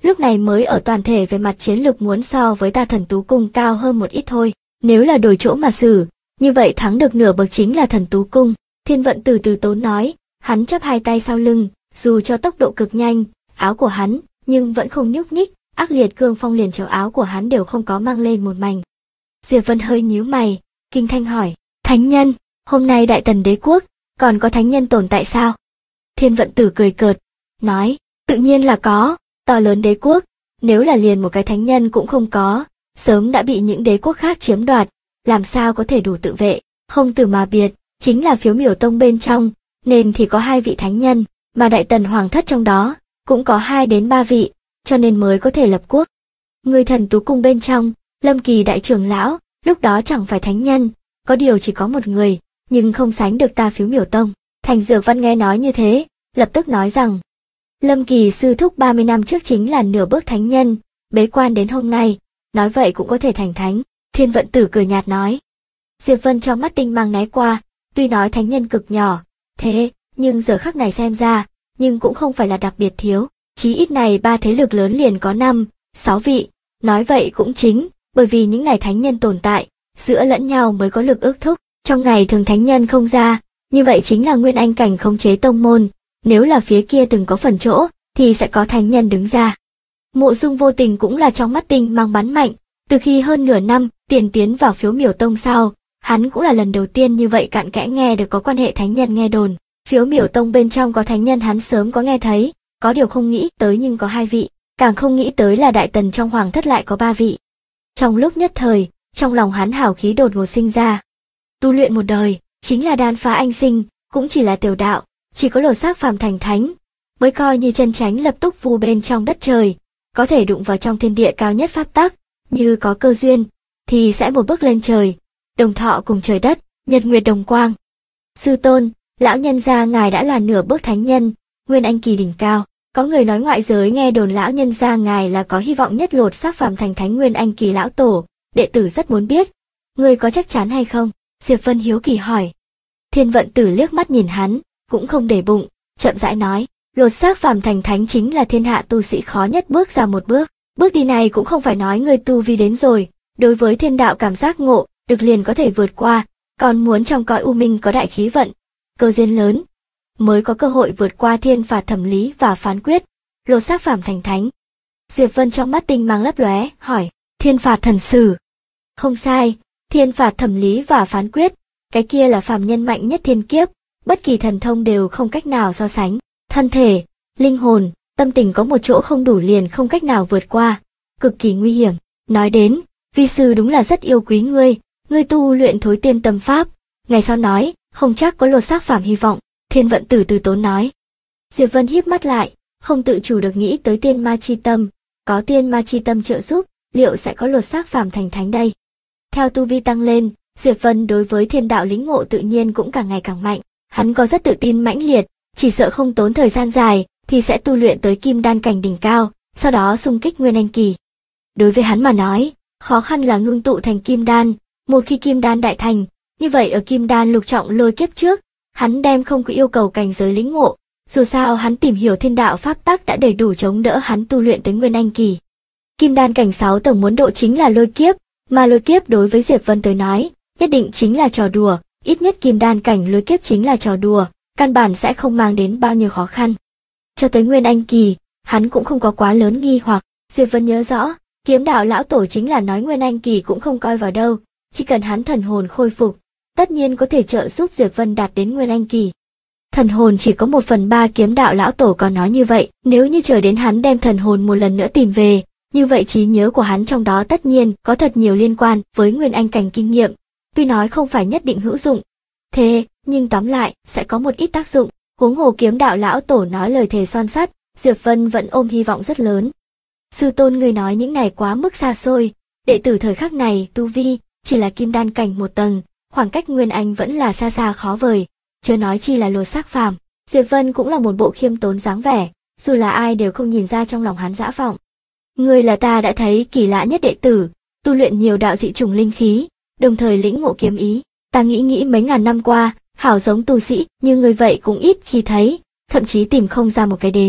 lúc này mới ở toàn thể về mặt chiến lược muốn so với ta Thần Tú Cung cao hơn một ít thôi. Nếu là đổi chỗ mà xử, như vậy thắng được nửa bậc chính là Thần Tú Cung. Thiên Vận Tử từ tốn nói, hắn chắp hai tay sau lưng, dù cho tốc độ cực nhanh, áo của hắn, nhưng vẫn không nhúc nhích, ác liệt cương phong liền chỗ áo của hắn đều không có mang lên một mảnh. Diệp Vân hơi nhíu mày, kinh thanh hỏi, thánh nhân, hôm nay Đại Tần đế quốc, còn có thánh nhân tồn tại sao? Thiên Vận Tử cười cợt, nói, tự nhiên là có, to lớn đế quốc, nếu là liền một cái thánh nhân cũng không có, sớm đã bị những đế quốc khác chiếm đoạt, làm sao có thể đủ tự vệ, không từ mà biệt, chính là Phiếu Miểu Tông bên trong, nên thì có 2 vị thánh nhân, mà Đại Tần Hoàng thất trong đó, cũng có 2 đến 3 vị, cho nên mới có thể lập quốc. Người Thần Tú Cung bên trong, Lâm Kỳ đại trưởng lão, lúc đó chẳng phải thánh nhân, có điều chỉ có một người, nhưng không sánh được ta Phiếu Miểu Tông. Thành Dược Văn nghe nói như thế, lập tức nói rằng, Lâm Kỳ sư thúc 30 năm trước chính là nửa bước thánh nhân, bế quan đến hôm nay, nói vậy cũng có thể thành thánh. Thiên Vận Tử cười nhạt nói. Diệp Vân trong mắt tinh mang né qua, tuy nói thánh nhân cực nhỏ, thế, nhưng giờ khắc này xem ra, nhưng cũng không phải là đặc biệt thiếu, chí ít này 3 thế lực lớn liền có 5, 6 vị, nói vậy cũng chính, bởi vì những này thánh nhân tồn tại, giữa lẫn nhau mới có lực ước thúc, trong ngày thường thánh nhân không ra, như vậy chính là nguyên anh cảnh khống chế tông môn, nếu là phía kia từng có phần chỗ, thì sẽ có thánh nhân đứng ra. Mộ Dung Vô Tình cũng là trong mắt tinh mang bắn mạnh, từ khi hơn nửa năm tiền tiến vào Phiếu Miểu Tông sau, hắn cũng là lần đầu tiên như vậy cặn kẽ nghe được có quan hệ thánh nhân nghe đồn. Phiếu Miểu Tông bên trong có thánh nhân hắn sớm có nghe thấy, có điều không nghĩ tới nhưng có 2 vị, càng không nghĩ tới là Đại Tần trong hoàng thất lại có 3 vị. Trong lúc nhất thời, trong lòng hắn hào khí đột ngột sinh ra. Tu luyện một đời, chính là đan phá anh sinh, cũng chỉ là tiểu đạo, chỉ có lột xác phàm thành thánh, mới coi như chân chánh lập túc vu bên trong đất trời, có thể đụng vào trong thiên địa cao nhất pháp tắc, như có cơ duyên, thì sẽ một bước lên trời, đồng thọ cùng trời đất, nhật nguyệt đồng quang. Sư tôn, lão nhân gia ngài đã là nửa bước thánh nhân, nguyên anh kỳ đỉnh cao, có người nói ngoại giới nghe đồn lão nhân gia ngài là có hy vọng nhất lột xác phàm thành thánh nguyên anh kỳ lão tổ, đệ tử rất muốn biết, ngươi có chắc chắn hay không? Diệp Vân hiếu kỳ hỏi. Thiên Vận Tử liếc mắt nhìn hắn, cũng không để bụng, chậm rãi nói, lột xác phàm thành thánh chính là thiên hạ tu sĩ khó nhất bước ra một bước, bước đi này cũng không phải nói người tu vi đến rồi, đối với thiên đạo cảm giác ngộ, được liền có thể vượt qua, còn muốn trong cõi u minh có đại khí vận, cơ duyên lớn, mới có cơ hội vượt qua thiên phạt thẩm lý và phán quyết, lột xác phàm thành thánh. Diệp Vân trong mắt tinh mang lấp lóe, hỏi, thiên phạt thần sử? Không sai, thiên phạt thẩm lý và phán quyết, cái kia là phàm nhân mạnh nhất thiên kiếp, bất kỳ thần thông đều không cách nào so sánh, thân thể, linh hồn, tâm tình có một chỗ không đủ liền không cách nào vượt qua, cực kỳ nguy hiểm. Nói đến, vi sư đúng là rất yêu quý ngươi tu luyện thối tiên tâm pháp, ngày sau nói, không chắc có lột xác phàm hy vọng. Thiên Vận Tử từ tốn nói. Diệp Vân híp mắt lại, không tự chủ được nghĩ tới tiên ma chi tâm, có tiên ma chi tâm trợ giúp, liệu sẽ có lột xác phàm thành thánh đây? Theo tu vi tăng lên, Diệp Vân đối với thiên đạo lĩnh ngộ tự nhiên cũng càng ngày càng mạnh, hắn có rất tự tin mãnh liệt, chỉ sợ không tốn thời gian dài thì sẽ tu luyện tới kim đan cảnh đỉnh cao, sau đó xung kích nguyên anh kỳ. Đối với hắn mà nói, khó khăn là ngưng tụ thành kim đan, một khi kim đan đại thành, như vậy ở kim đan lục trọng lôi kiếp trước, hắn đem không có yêu cầu cảnh giới lĩnh ngộ, dù sao hắn tìm hiểu thiên đạo pháp tắc đã đầy đủ chống đỡ hắn tu luyện tới nguyên anh kỳ. Kim đan cảnh 6 tầng muốn độ chính là lôi kiếp, mà lôi kiếp đối với Diệp Vân tới nói, nhất định chính là trò đùa, ít nhất kim đan cảnh lôi kiếp chính là trò đùa, căn bản sẽ không mang đến bao nhiêu khó khăn. Cho tới nguyên anh kỳ, hắn cũng không có quá lớn nghi hoặc, Diệp Vân nhớ rõ, Kiếm Đạo lão tổ chính là nói nguyên anh kỳ cũng không coi vào đâu, chỉ cần hắn thần hồn khôi phục, tất nhiên có thể trợ giúp Diệp Vân đạt đến nguyên anh kỳ. Thần hồn chỉ có 1/3 Kiếm Đạo lão tổ còn nói như vậy, nếu như chờ đến hắn đem thần hồn một lần nữa tìm về, như vậy trí nhớ của hắn trong đó tất nhiên có thật nhiều liên quan với nguyên anh cảnh kinh nghiệm, tuy nói không phải nhất định hữu dụng, thế nhưng tóm lại sẽ có một ít tác dụng. Huống hồ Kiếm Đạo lão tổ nói lời thề son sắt, Diệp Vân vẫn ôm hy vọng rất lớn. Sư tôn người nói những này quá mức xa xôi, đệ tử thời khắc này tu vi chỉ là kim đan cảnh 1 tầng, khoảng cách nguyên anh vẫn là xa xa khó vời, chớ nói chi là lột xác phàm. Diệp Vân cũng là một bộ khiêm tốn dáng vẻ, dù là ai đều không nhìn ra trong lòng hắn dã vọng. Ngươi là ta đã thấy kỳ lạ nhất đệ tử, tu luyện nhiều đạo dị trùng linh khí, đồng thời lĩnh ngộ kiếm ý, ta nghĩ mấy ngàn năm qua, hảo giống tu sĩ như ngươi vậy cũng ít khi thấy, thậm chí tìm không ra một cái đến.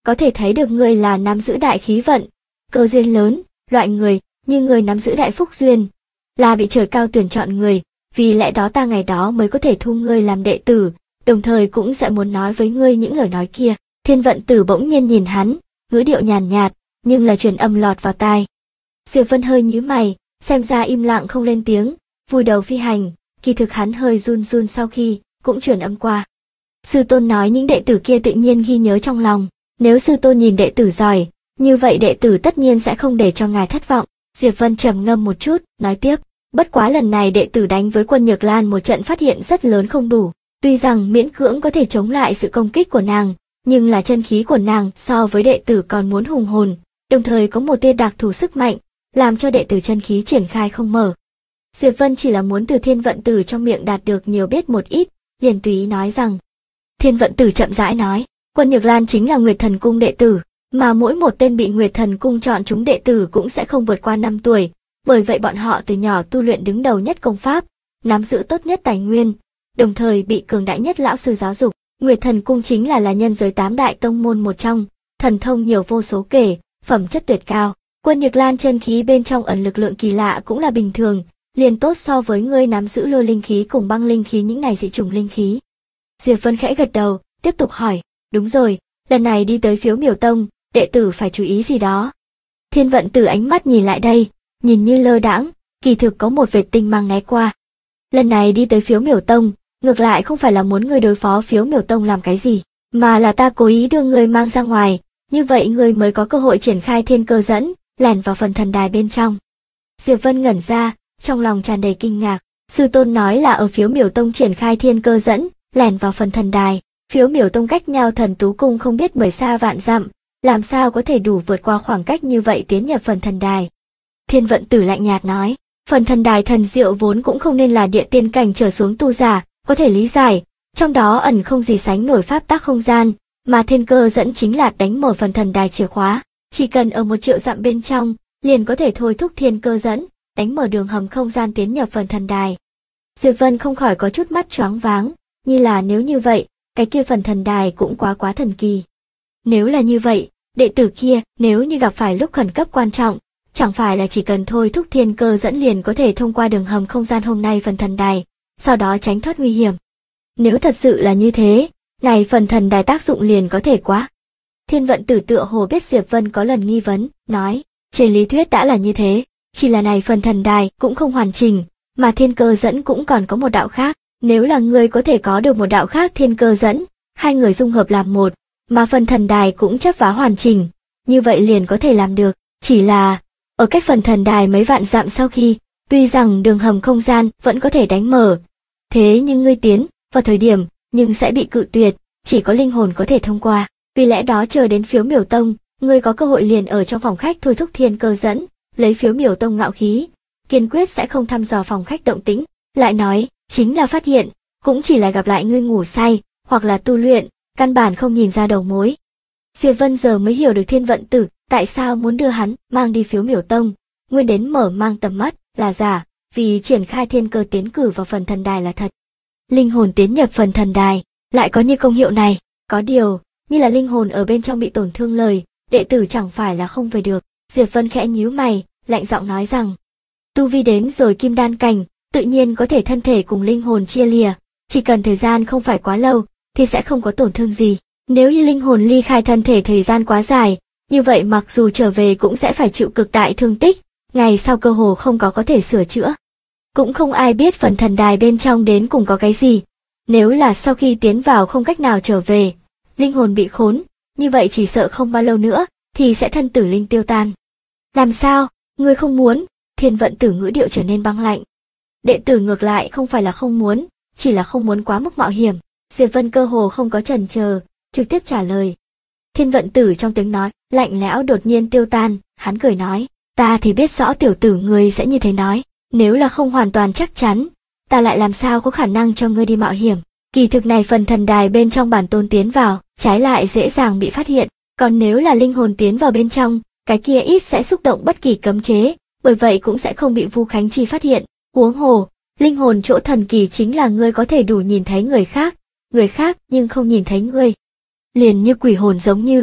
có thể thấy được ngươi là nắm giữ đại khí vận, cơ duyên lớn, loại người như người nắm giữ đại phúc duyên, là bị trời cao tuyển chọn người, vì lẽ đó ta ngày đó mới có thể thu ngươi làm đệ tử, đồng thời cũng sẽ muốn nói với ngươi những lời nói kia. Thiên Vận Tử bỗng nhiên nhìn hắn, ngữ điệu nhàn nhạt, nhưng là truyền âm lọt vào tai. Diệp Vân hơi nhíu mày, xem ra im lặng không lên tiếng, vùi đầu phi hành, kỳ thực hắn hơi run run sau khi cũng truyền âm qua. Sư tôn nói những đệ tử kia tự nhiên ghi nhớ trong lòng, nếu sư tôn nhìn đệ tử giỏi, như vậy đệ tử tất nhiên sẽ không để cho ngài thất vọng. Diệp Vân trầm ngâm một chút, nói tiếp, bất quá lần này đệ tử đánh với quân Nhược Lan một trận phát hiện rất lớn không đủ, tuy rằng miễn cưỡng có thể chống lại sự công kích của nàng, nhưng là chân khí của nàng so với đệ tử còn muốn hùng hồn, đồng thời có một tia đặc thù sức mạnh, làm cho đệ tử chân khí triển khai không mở. Diệp Vân chỉ là muốn từ Thiên Vận Tử trong miệng đạt được nhiều biết một ít, liền tùy ý nói rằng. Thiên Vận Tử chậm rãi nói, quân Nhược Lan chính là Nguyệt Thần Cung đệ tử, mà mỗi một tên bị Nguyệt Thần Cung chọn chúng đệ tử cũng sẽ không vượt qua 5 tuổi, bởi vậy bọn họ từ nhỏ tu luyện đứng đầu nhất công pháp, nắm giữ tốt nhất tài nguyên, đồng thời bị cường đại nhất lão sư giáo dục. Nguyệt Thần Cung chính là nhân giới 8 đại tông môn một trong, thần thông nhiều vô số kể, phẩm chất tuyệt cao. Quân Nhược Lan chân khí bên trong ẩn lực lượng kỳ lạ cũng là bình thường, liền tốt so với ngươi nắm giữ lôi linh khí cùng băng linh khí những này dị chủng linh khí. Diệp Vân khẽ gật đầu, tiếp tục hỏi, đúng rồi, lần này đi tới Phiếu Miểu Tông, đệ tử phải chú ý gì đó? Thiên Vận Tử ánh mắt nhìn lại đây, nhìn như lơ đãng, kỳ thực có một vệt tinh mang né qua. Lần này đi tới Phiếu Miểu Tông, ngược lại không phải là muốn ngươi đối phó Phiếu Miểu Tông làm cái gì, mà là ta cố ý đưa ngươi mang ra ngoài, như vậy ngươi mới có cơ hội triển khai thiên cơ dẫn, lẻn vào phần thần đài bên trong. Diệp Vân ngẩn ra, trong lòng tràn đầy kinh ngạc, sư tôn nói là ở Phiếu Miểu Tông triển khai thiên cơ dẫn, lẻn vào phần thần đài, Phiếu Miểu Tông cách nhau Thần Tú Cung không biết bởi xa vạn dặm, làm sao có thể đủ vượt qua khoảng cách như vậy tiến nhập phần thần đài. Thiên Vận Tử lạnh nhạt nói, phần thần đài thần diệu vốn cũng không nên là địa tiên cảnh trở xuống tu giả, có thể lý giải, trong đó ẩn không gì sánh nổi pháp tắc không gian, mà thiên cơ dẫn chính là đánh mở phần thần đài chìa khóa, chỉ cần ở 1 triệu dặm bên trong, liền có thể thôi thúc thiên cơ dẫn, đánh mở đường hầm không gian tiến nhập phần thần đài. Diệp Vân không khỏi có chút mắt choáng váng, như là nếu như vậy, cái kia phần thần đài cũng quá thần kỳ. Nếu là như vậy, đệ tử kia nếu như gặp phải lúc khẩn cấp quan trọng, chẳng phải là chỉ cần thôi thúc thiên cơ dẫn liền có thể thông qua đường hầm không gian hôm nay phần thần đài, sau đó tránh thoát nguy hiểm. Nếu thật sự là như thế, này phần thần đài tác dụng liền có thể quá. Thiên Vận Tử tựa hồ biết Diệp Vân có lần nghi vấn, nói, trên lý thuyết đã là như thế, chỉ là này phần thần đài cũng không hoàn chỉnh, mà thiên cơ dẫn cũng còn có một đạo khác, nếu là người có thể có được một đạo khác thiên cơ dẫn, hai người dung hợp làm một, mà phần thần đài cũng chấp vá hoàn chỉnh, như vậy liền có thể làm được, chỉ là, ở cách phần thần đài mấy vạn dặm sau khi, tuy rằng đường hầm không gian vẫn có thể đánh mở, thế nhưng ngươi tiến vào thời điểm, nhưng sẽ bị cự tuyệt, chỉ có linh hồn có thể thông qua, vì lẽ đó chờ đến Phiếu Miểu Tông, ngươi có cơ hội liền ở trong phòng khách thôi thúc thiên cơ dẫn, lấy Phiếu Miểu Tông ngạo khí, kiên quyết sẽ không thăm dò phòng khách động tĩnh, lại nói, chính là phát hiện, cũng chỉ là gặp lại ngươi ngủ say, hoặc là tu luyện, căn bản không nhìn ra đầu mối. Diệp Vân giờ mới hiểu được Thiên Vận Tử tại sao muốn đưa hắn mang đi Phiếu Miểu Tông, nguyên đến mở mang tầm mắt là giả, vì triển khai thiên cơ tiến cử vào phần thần đài là thật. Linh hồn tiến nhập phần thần đài, lại có như công hiệu này, có điều, như là linh hồn ở bên trong bị tổn thương lời, đệ tử chẳng phải là không về được. Diệp Vân khẽ nhíu mày, lạnh giọng nói rằng, tu vi đến rồi kim đan cảnh, tự nhiên có thể thân thể cùng linh hồn chia lìa, chỉ cần thời gian không phải quá lâu, thì sẽ không có tổn thương gì. Nếu như linh hồn ly khai thân thể thời gian quá dài, như vậy mặc dù trở về cũng sẽ phải chịu cực đại thương tích, ngày sau cơ hồ không có thể sửa chữa. Cũng không ai biết phần thần đài bên trong đến cùng có cái gì. Nếu là sau khi tiến vào không cách nào trở về, linh hồn bị khốn, như vậy chỉ sợ không bao lâu nữa, thì sẽ thân tử linh tiêu tan. Làm sao, ngươi không muốn? Thiên Vận Tử ngữ điệu trở nên băng lạnh. Đệ tử ngược lại không phải là không muốn, chỉ là không muốn quá mức mạo hiểm. Diệp Vân cơ hồ không có chần chờ, trực tiếp trả lời. Thiên Vận Tử trong tiếng nói lạnh lẽo đột nhiên tiêu tan, hắn cười nói, ta thì biết rõ tiểu tử ngươi sẽ như thế nói, nếu là không hoàn toàn chắc chắn, ta lại làm sao có khả năng cho ngươi đi mạo hiểm. Kỳ thực này phần thần đài bên trong bản tôn tiến vào, trái lại dễ dàng bị phát hiện, còn nếu là linh hồn tiến vào bên trong, cái kia ít sẽ xúc động bất kỳ cấm chế, bởi vậy cũng sẽ không bị Vu Khánh Chi phát hiện. Huống hồ, linh hồn chỗ thần kỳ chính là ngươi có thể đủ nhìn thấy người khác nhưng không nhìn thấy ngươi. Liền như quỷ hồn giống như,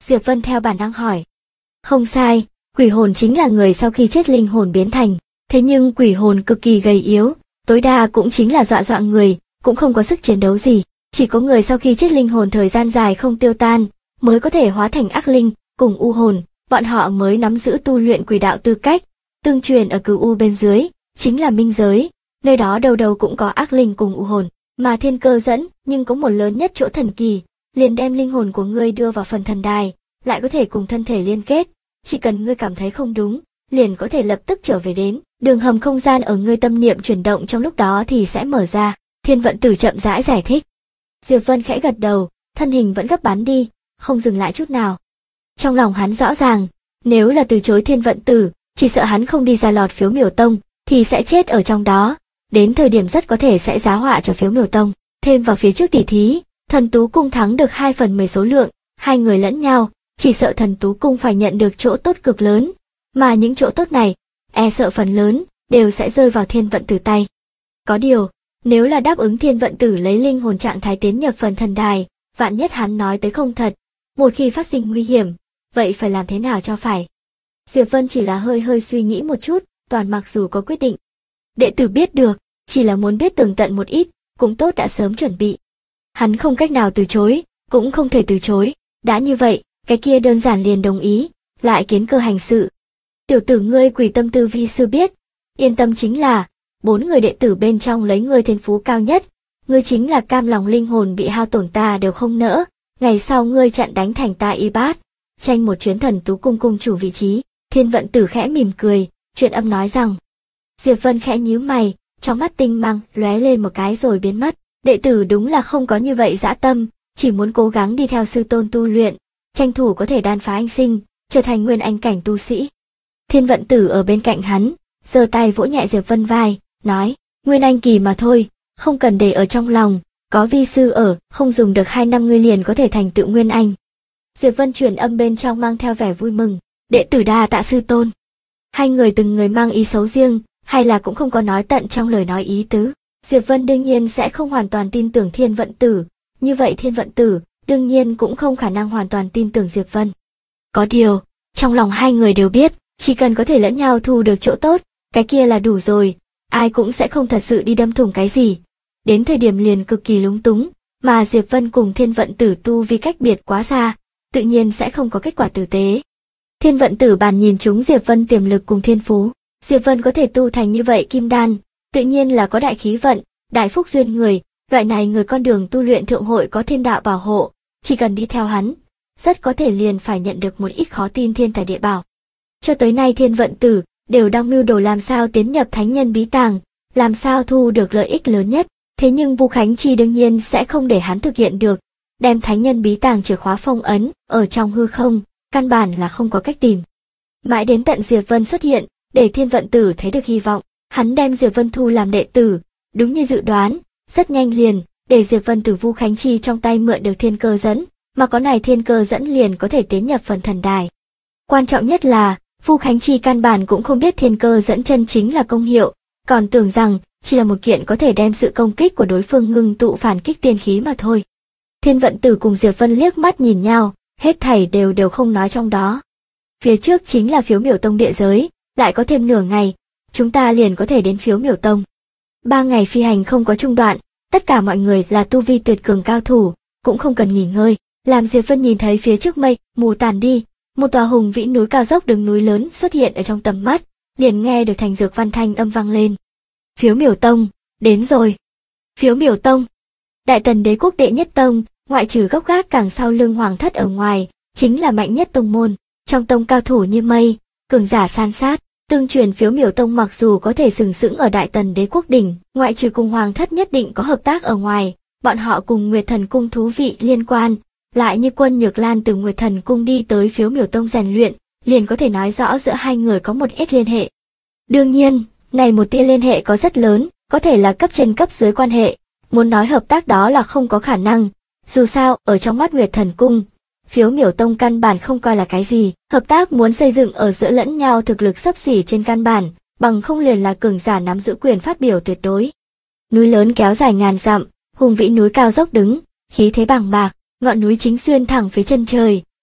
Diệp Vân theo bản năng hỏi. Không sai, quỷ hồn chính là người sau khi chết linh hồn biến thành, thế nhưng quỷ hồn cực kỳ gầy yếu, tối đa cũng chính là dọa người, cũng không có sức chiến đấu gì. Chỉ có người sau khi chết linh hồn thời gian dài không tiêu tan, mới có thể hóa thành ác linh, cùng u hồn, bọn họ mới nắm giữ tu luyện quỷ đạo tư cách. Tương truyền ở cửu u bên dưới, chính là minh giới, nơi đó đầu đầu cũng có ác linh cùng u hồn, mà thiên cơ dẫn, nhưng có một lớn nhất chỗ thần kỳ, liền đem linh hồn của ngươi đưa vào phần thần đài, lại có thể cùng thân thể liên kết, chỉ cần ngươi cảm thấy không đúng, liền có thể lập tức trở về đến, đường hầm không gian ở ngươi tâm niệm chuyển động trong lúc đó thì sẽ mở ra. Thiên Vận Tử chậm rãi giải thích. Diệp Vân khẽ gật đầu, thân hình vẫn gấp bắn đi, không dừng lại chút nào. Trong lòng hắn rõ ràng, nếu là từ chối Thiên Vận Tử, chỉ sợ hắn không đi ra lọt Phiếu Miểu Tông, thì sẽ chết ở trong đó, đến thời điểm rất có thể sẽ giá họa cho Phiếu Miểu Tông. Thêm vào phía trước tỷ thí, Thần Tú Cung thắng được 2/10 số lượng, hai người lẫn nhau, chỉ sợ Thần Tú Cung phải nhận được chỗ tốt cực lớn, mà những chỗ tốt này, e sợ phần lớn, đều sẽ rơi vào Thiên Vận Tử tay. Có điều, nếu là đáp ứng Thiên Vận Tử lấy linh hồn trạng thái tiến nhập phần thần đài, vạn nhất hắn nói tới không thật, một khi phát sinh nguy hiểm, vậy phải làm thế nào cho phải? Diệp Vân chỉ là hơi suy nghĩ một chút, toàn mặc dù có quyết định. Đệ tử biết được, chỉ là muốn biết tường tận một ít, cũng tốt đã sớm chuẩn bị. Hắn không cách nào từ chối, cũng không thể từ chối, đã như vậy, cái kia đơn giản liền đồng ý, lại kiến cơ hành sự. Tiểu tử ngươi quỷ tâm tư vi sư biết, yên tâm chính là, 4 người đệ tử bên trong lấy ngươi thiên phú cao nhất, ngươi chính là cam lòng linh hồn bị hao tổn ta đều không nỡ, ngày sau ngươi chặn đánh thành ta y bát, tranh một chuyến Thần Tú Cung cung chủ vị trí. Thiên Vận Tử khẽ mỉm cười, truyền âm nói rằng. Diệp Vân khẽ nhíu mày, trong mắt tinh mang lóe lên một cái rồi biến mất. Đệ tử đúng là không có như vậy dã tâm, chỉ muốn cố gắng đi theo sư tôn tu luyện, tranh thủ có thể đan phá anh sinh, trở thành nguyên anh cảnh tu sĩ. Thiên Vận Tử ở bên cạnh hắn, giơ tay vỗ nhẹ Diệp Vân vai, nói, nguyên anh kỳ mà thôi, không cần để ở trong lòng, có vi sư ở, không dùng được 2 năm ngươi liền có thể thành tựu nguyên anh. Diệp Vân truyền âm bên trong mang theo vẻ vui mừng, đệ tử đa tạ sư tôn. Hai người từng người mang ý xấu riêng, hay là cũng không có nói tận trong lời nói ý tứ. Diệp Vân đương nhiên sẽ không hoàn toàn tin tưởng Thiên Vận Tử, như vậy Thiên Vận Tử đương nhiên cũng không khả năng hoàn toàn tin tưởng Diệp Vân. Có điều, trong lòng hai người đều biết, chỉ cần có thể lẫn nhau thu được chỗ tốt, cái kia là đủ rồi, ai cũng sẽ không thật sự đi đâm thủng cái gì. Đến thời điểm liền cực kỳ lúng túng, mà Diệp Vân cùng Thiên Vận Tử tu vi cách biệt quá xa, tự nhiên sẽ không có kết quả tử tế. Thiên Vận Tử bàn nhìn chúng Diệp Vân tiềm lực cùng thiên phú, Diệp Vân có thể tu thành như vậy kim đan, tự nhiên là có đại khí vận, đại phúc duyên người, loại này người con đường tu luyện thượng hội có thiên đạo bảo hộ, chỉ cần đi theo hắn, rất có thể liền phải nhận được một ít khó tin thiên tài địa bảo. Cho tới nay Thiên Vận Tử đều đang mưu đồ làm sao tiến nhập thánh nhân bí tàng, làm sao thu được lợi ích lớn nhất, thế nhưng Vu Khánh Chi đương nhiên sẽ không để hắn thực hiện được, đem thánh nhân bí tàng chìa khóa phong ấn ở trong hư không, căn bản là không có cách tìm. Mãi đến tận Diệp Vân xuất hiện, để Thiên Vận Tử thấy được hy vọng, hắn đem Diệp Vân thu làm đệ tử, đúng như dự đoán, rất nhanh liền, để Diệp Vân từ Vu Khánh Chi trong tay mượn được thiên cơ dẫn, mà có này thiên cơ dẫn liền có thể tiến nhập phần thần đài. Quan trọng nhất là, Vu Khánh Chi căn bản cũng không biết thiên cơ dẫn chân chính là công hiệu, còn tưởng rằng chỉ là một kiện có thể đem sự công kích của đối phương ngưng tụ phản kích tiên khí mà thôi. Thiên Vận Tử cùng Diệp Vân liếc mắt nhìn nhau, hết thảy đều không nói trong đó. Phía trước chính là Phiếu Miểu Tông địa giới, lại có thêm nửa ngày, chúng ta liền có thể đến Phiếu Miểu Tông. 3 ngày phi hành không có trung đoạn, tất cả mọi người là tu vi tuyệt cường cao thủ, cũng không cần nghỉ ngơi, làm Diệp Vân nhìn thấy phía trước mây mù tàn đi, một tòa hùng vĩ núi cao dốc đường núi lớn xuất hiện ở trong tầm mắt, liền nghe được thành dược văn thanh âm vang lên. Phiếu Miểu Tông, đến rồi. Phiếu Miểu Tông, Đại Tần Đế quốc đệ nhất tông, ngoại trừ gốc gác càng sau lưng hoàng thất ở ngoài, chính là mạnh nhất tông môn, trong tông cao thủ như mây, cường giả san sát. Tương truyền Phiếu Miểu Tông mặc dù có thể sừng sững ở Đại Tần Đế quốc đỉnh, ngoại trừ cùng hoàng thất nhất định có hợp tác ở ngoài, bọn họ cùng Nguyệt Thần Cung thú vị liên quan, lại như Quân Nhược Lan từ Nguyệt Thần Cung đi tới Phiếu Miểu Tông rèn luyện, liền có thể nói rõ giữa hai người có một ít liên hệ. Đương nhiên, này một tia liên hệ có rất lớn, có thể là cấp trên cấp dưới quan hệ, muốn nói hợp tác đó là không có khả năng. Dù sao, ở trong mắt Nguyệt Thần Cung, Phiếu Miểu Tông căn bản không coi là cái gì, hợp tác muốn xây dựng ở giữa lẫn nhau thực lực xấp xỉ trên căn bản, bằng không liền là cường giả nắm giữ quyền phát biểu tuyệt đối. Núi lớn kéo dài ngàn dặm, hùng vĩ núi cao dốc đứng, khí thế bàng bạc, ngọn núi chính xuyên thẳng phía chân trời,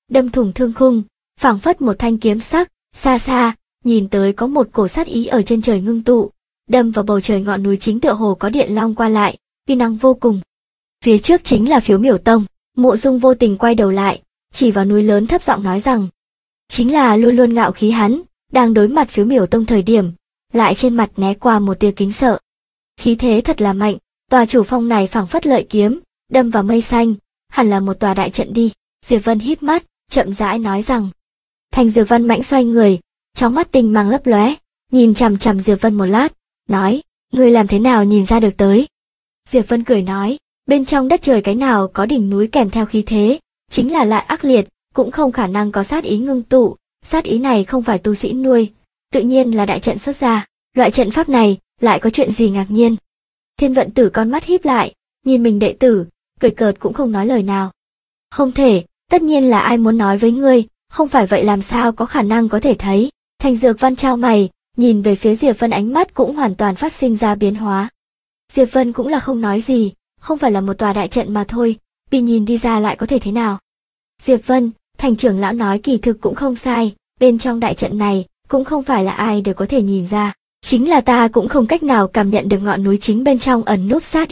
đâm thủng thương khung, phảng phất một thanh kiếm sắc, xa xa, nhìn tới có một cổ sát ý ở trên trời ngưng tụ, đâm vào bầu trời ngọn núi chính tựa hồ có điện long qua lại, uy năng vô cùng. Phía trước chính là Phiếu Miểu Tông, Mộ Dung vô tình quay đầu lại, chỉ vào núi lớn thấp giọng nói rằng, chính là luôn luôn ngạo khí hắn, đang đối mặt Phiếu Miểu Tông thời điểm, lại trên mặt né qua một tia kính sợ. Khí thế thật là mạnh, tòa chủ phong này phảng phất lợi kiếm, đâm vào mây xanh, hẳn là một tòa đại trận đi. Diệp Vân híp mắt, chậm rãi nói rằng. Thành Diệp Văn mãnh xoay người, trong mắt tinh mang lấp lóe, nhìn chằm chằm Diệp Vân một lát, nói, ngươi làm thế nào nhìn ra được tới? Diệp Vân cười nói, bên trong đất trời cái nào có đỉnh núi kèm theo khí thế, chính là lại ác liệt, cũng không khả năng có sát ý ngưng tụ, sát ý này không phải tu sĩ nuôi, tự nhiên là đại trận xuất ra, loại trận pháp này, lại có chuyện gì ngạc nhiên? Thiên Vận Tử con mắt híp lại, nhìn mình đệ tử, cười cợt cũng không nói lời nào. Không thể, tất nhiên là ai muốn nói với ngươi, không phải vậy làm sao có khả năng có thể thấy. Thành Dược Văn trao mày, nhìn về phía Diệp Vân ánh mắt cũng hoàn toàn phát sinh ra biến hóa. Diệp Vân cũng là không nói gì, không phải là một tòa đại trận mà thôi, bị nhìn đi ra lại có thể thế nào. Diệp Vân, Thành trưởng lão nói kỳ thực cũng không sai, bên trong đại trận này, cũng không phải là ai đều có thể nhìn ra. Chính là ta cũng không cách nào cảm nhận được ngọn núi chính bên trong ẩn núp sát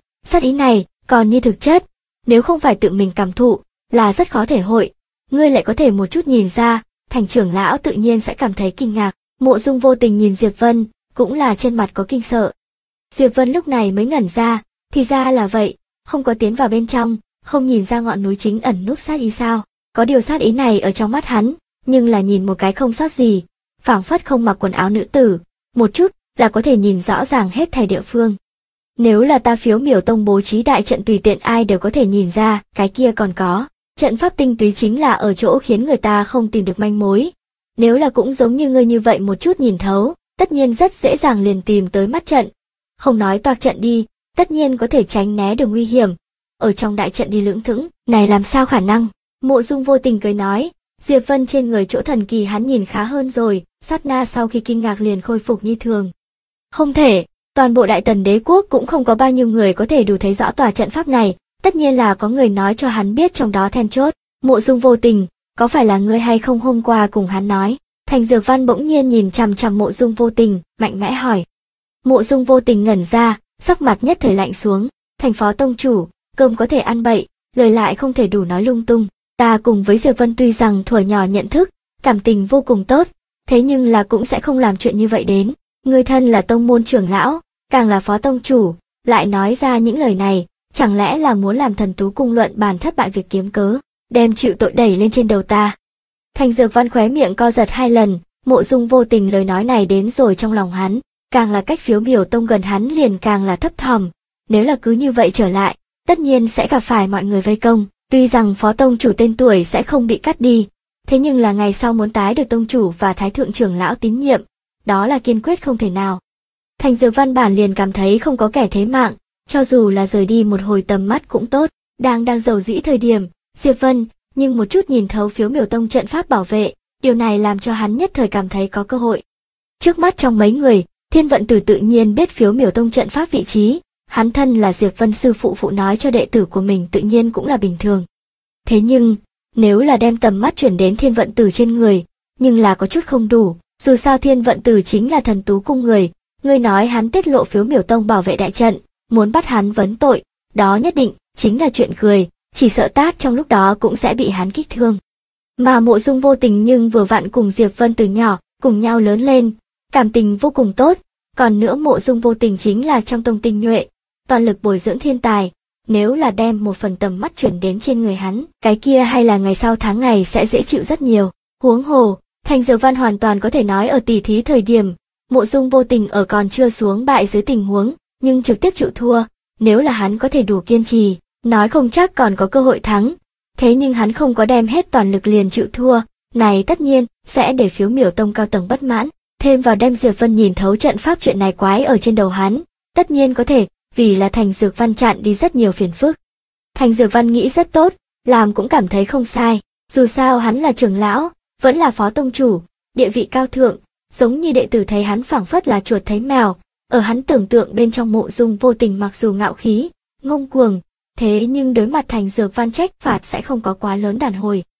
ý này, còn như thực chất, nếu không phải tự mình cảm thụ, là rất khó thể hội. Ngươi lại có thể một chút nhìn ra, Thành trưởng lão tự nhiên sẽ cảm thấy kinh ngạc. Mộ Dung vô tình nhìn Diệp Vân, cũng là trên mặt có kinh sợ. Diệp Vân lúc này mới ngẩn ra, thì ra là vậy, không có tiến vào bên trong, không nhìn ra ngọn núi chính ẩn núp sát ý sao? Có điều sát ý này ở trong mắt hắn, nhưng là nhìn một cái không sót gì, phảng phất không mặc quần áo nữ tử, một chút là có thể nhìn rõ ràng hết thảy địa phương. Nếu là ta Phiếu Miểu Tông bố trí đại trận tùy tiện ai đều có thể nhìn ra, cái kia còn có. Trận pháp tinh túy chính là ở chỗ khiến người ta không tìm được manh mối. Nếu là cũng giống như ngươi như vậy một chút nhìn thấu, tất nhiên rất dễ dàng liền tìm tới mắt trận. Không nói toạc trận đi, tất nhiên có thể tránh né được nguy hiểm. Ở trong đại trận đi lững thững, này làm sao khả năng? Mộ Dung vô tình cười nói, Diệp Vân trên người chỗ thần kỳ hắn nhìn khá hơn rồi, sát na sau khi kinh ngạc liền khôi phục như thường. Không thể, toàn bộ Đại Tần đế quốc cũng không có bao nhiêu người có thể đủ thấy rõ tòa trận pháp này, tất nhiên là có người nói cho hắn biết trong đó then chốt. Mộ Dung vô tình, có phải là ngươi hay không hôm qua cùng hắn nói? Thành Dược Văn bỗng nhiên nhìn chằm chằm Mộ Dung vô tình, mạnh mẽ hỏi. Mộ Dung vô tình ngẩn ra, sắc mặt nhất thời lạnh xuống. Thành phó tông chủ, cơm có thể ăn bậy, lời lại không thể đủ nói lung tung. Ta cùng với Diệp Vân tuy rằng thuở nhỏ nhận thức, cảm tình vô cùng tốt, thế nhưng là cũng sẽ không làm chuyện như vậy đến. Ngươi thân là tông môn trưởng lão, càng là phó tông chủ, lại nói ra những lời này, chẳng lẽ là muốn làm Thần Tú cung luận bàn thất bại việc kiếm cớ, đem chịu tội đẩy lên trên đầu ta. Thành Dược Văn khóe miệng co giật 2 lần, Mộ Dung vô tình lời nói này đến rồi trong lòng hắn, càng là cách Phiếu Miểu Tông gần hắn liền càng là thấp thỏm. Nếu là cứ như vậy trở lại, tất nhiên sẽ gặp phải mọi người vây công. Tuy rằng phó tông chủ tên tuổi sẽ không bị cắt đi, thế nhưng là ngày sau muốn tái được tông chủ và thái thượng trưởng lão tín nhiệm, đó là kiên quyết không thể nào. Thành Dược Văn bản liền cảm thấy không có kẻ thế mạng, cho dù là rời đi một hồi tầm mắt cũng tốt. Đang giàu dĩ thời điểm, Diệp Vân nhưng một chút nhìn thấu Phiếu Miểu Tông trận pháp bảo vệ, điều này làm cho hắn nhất thời cảm thấy có cơ hội. Trước mắt trong mấy người, Thiên Vận Tử tự nhiên biết Phiếu Miểu Tông trận pháp vị trí, hắn thân là Diệp Vân sư phụ nói cho đệ tử của mình tự nhiên cũng là bình thường. Thế nhưng, nếu là đem tầm mắt chuyển đến Thiên Vận Tử trên người, nhưng là có chút không đủ, dù sao Thiên Vận Tử chính là Thần Tú cung người, ngươi nói hắn tiết lộ Phiếu Miểu Tông bảo vệ đại trận, muốn bắt hắn vấn tội, đó nhất định chính là chuyện cười, chỉ sợ tát trong lúc đó cũng sẽ bị hắn kích thương. Mà Mộ Dung vô tình nhưng vừa vặn cùng Diệp Vân từ nhỏ, cùng nhau lớn lên, cảm tình vô cùng tốt, còn nữa Mộ Dung vô tình chính là trong tông tinh nhuệ, toàn lực bồi dưỡng thiên tài, nếu là đem một phần tầm mắt chuyển đến trên người hắn, cái kia hay là ngày sau tháng ngày sẽ dễ chịu rất nhiều. Huống hồ, Thành Dược Văn hoàn toàn có thể nói ở tỷ thí thời điểm, Mộ Dung vô tình ở còn chưa xuống bại dưới tình huống, nhưng trực tiếp chịu thua, nếu là hắn có thể đủ kiên trì, nói không chắc còn có cơ hội thắng. Thế nhưng hắn không có đem hết toàn lực liền chịu thua, này tất nhiên sẽ để Phiếu Miểu Tông cao tầng bất mãn, thêm vào đem Diệp Vân nhìn thấu trận pháp chuyện này quái ở trên đầu hắn, tất nhiên có thể vì là Thành Dược Văn chặn đi rất nhiều phiền phức. Thành Dược Văn nghĩ rất tốt, làm cũng cảm thấy không sai, dù sao hắn là trưởng lão, vẫn là phó tông chủ, địa vị cao thượng, giống như đệ tử thấy hắn phảng phất là chuột thấy mèo, ở hắn tưởng tượng bên trong Mộ Dung vô tình mặc dù ngạo khí, ngông cuồng, thế nhưng đối mặt Thành Dược Văn trách phạt sẽ không có quá lớn đàn hồi.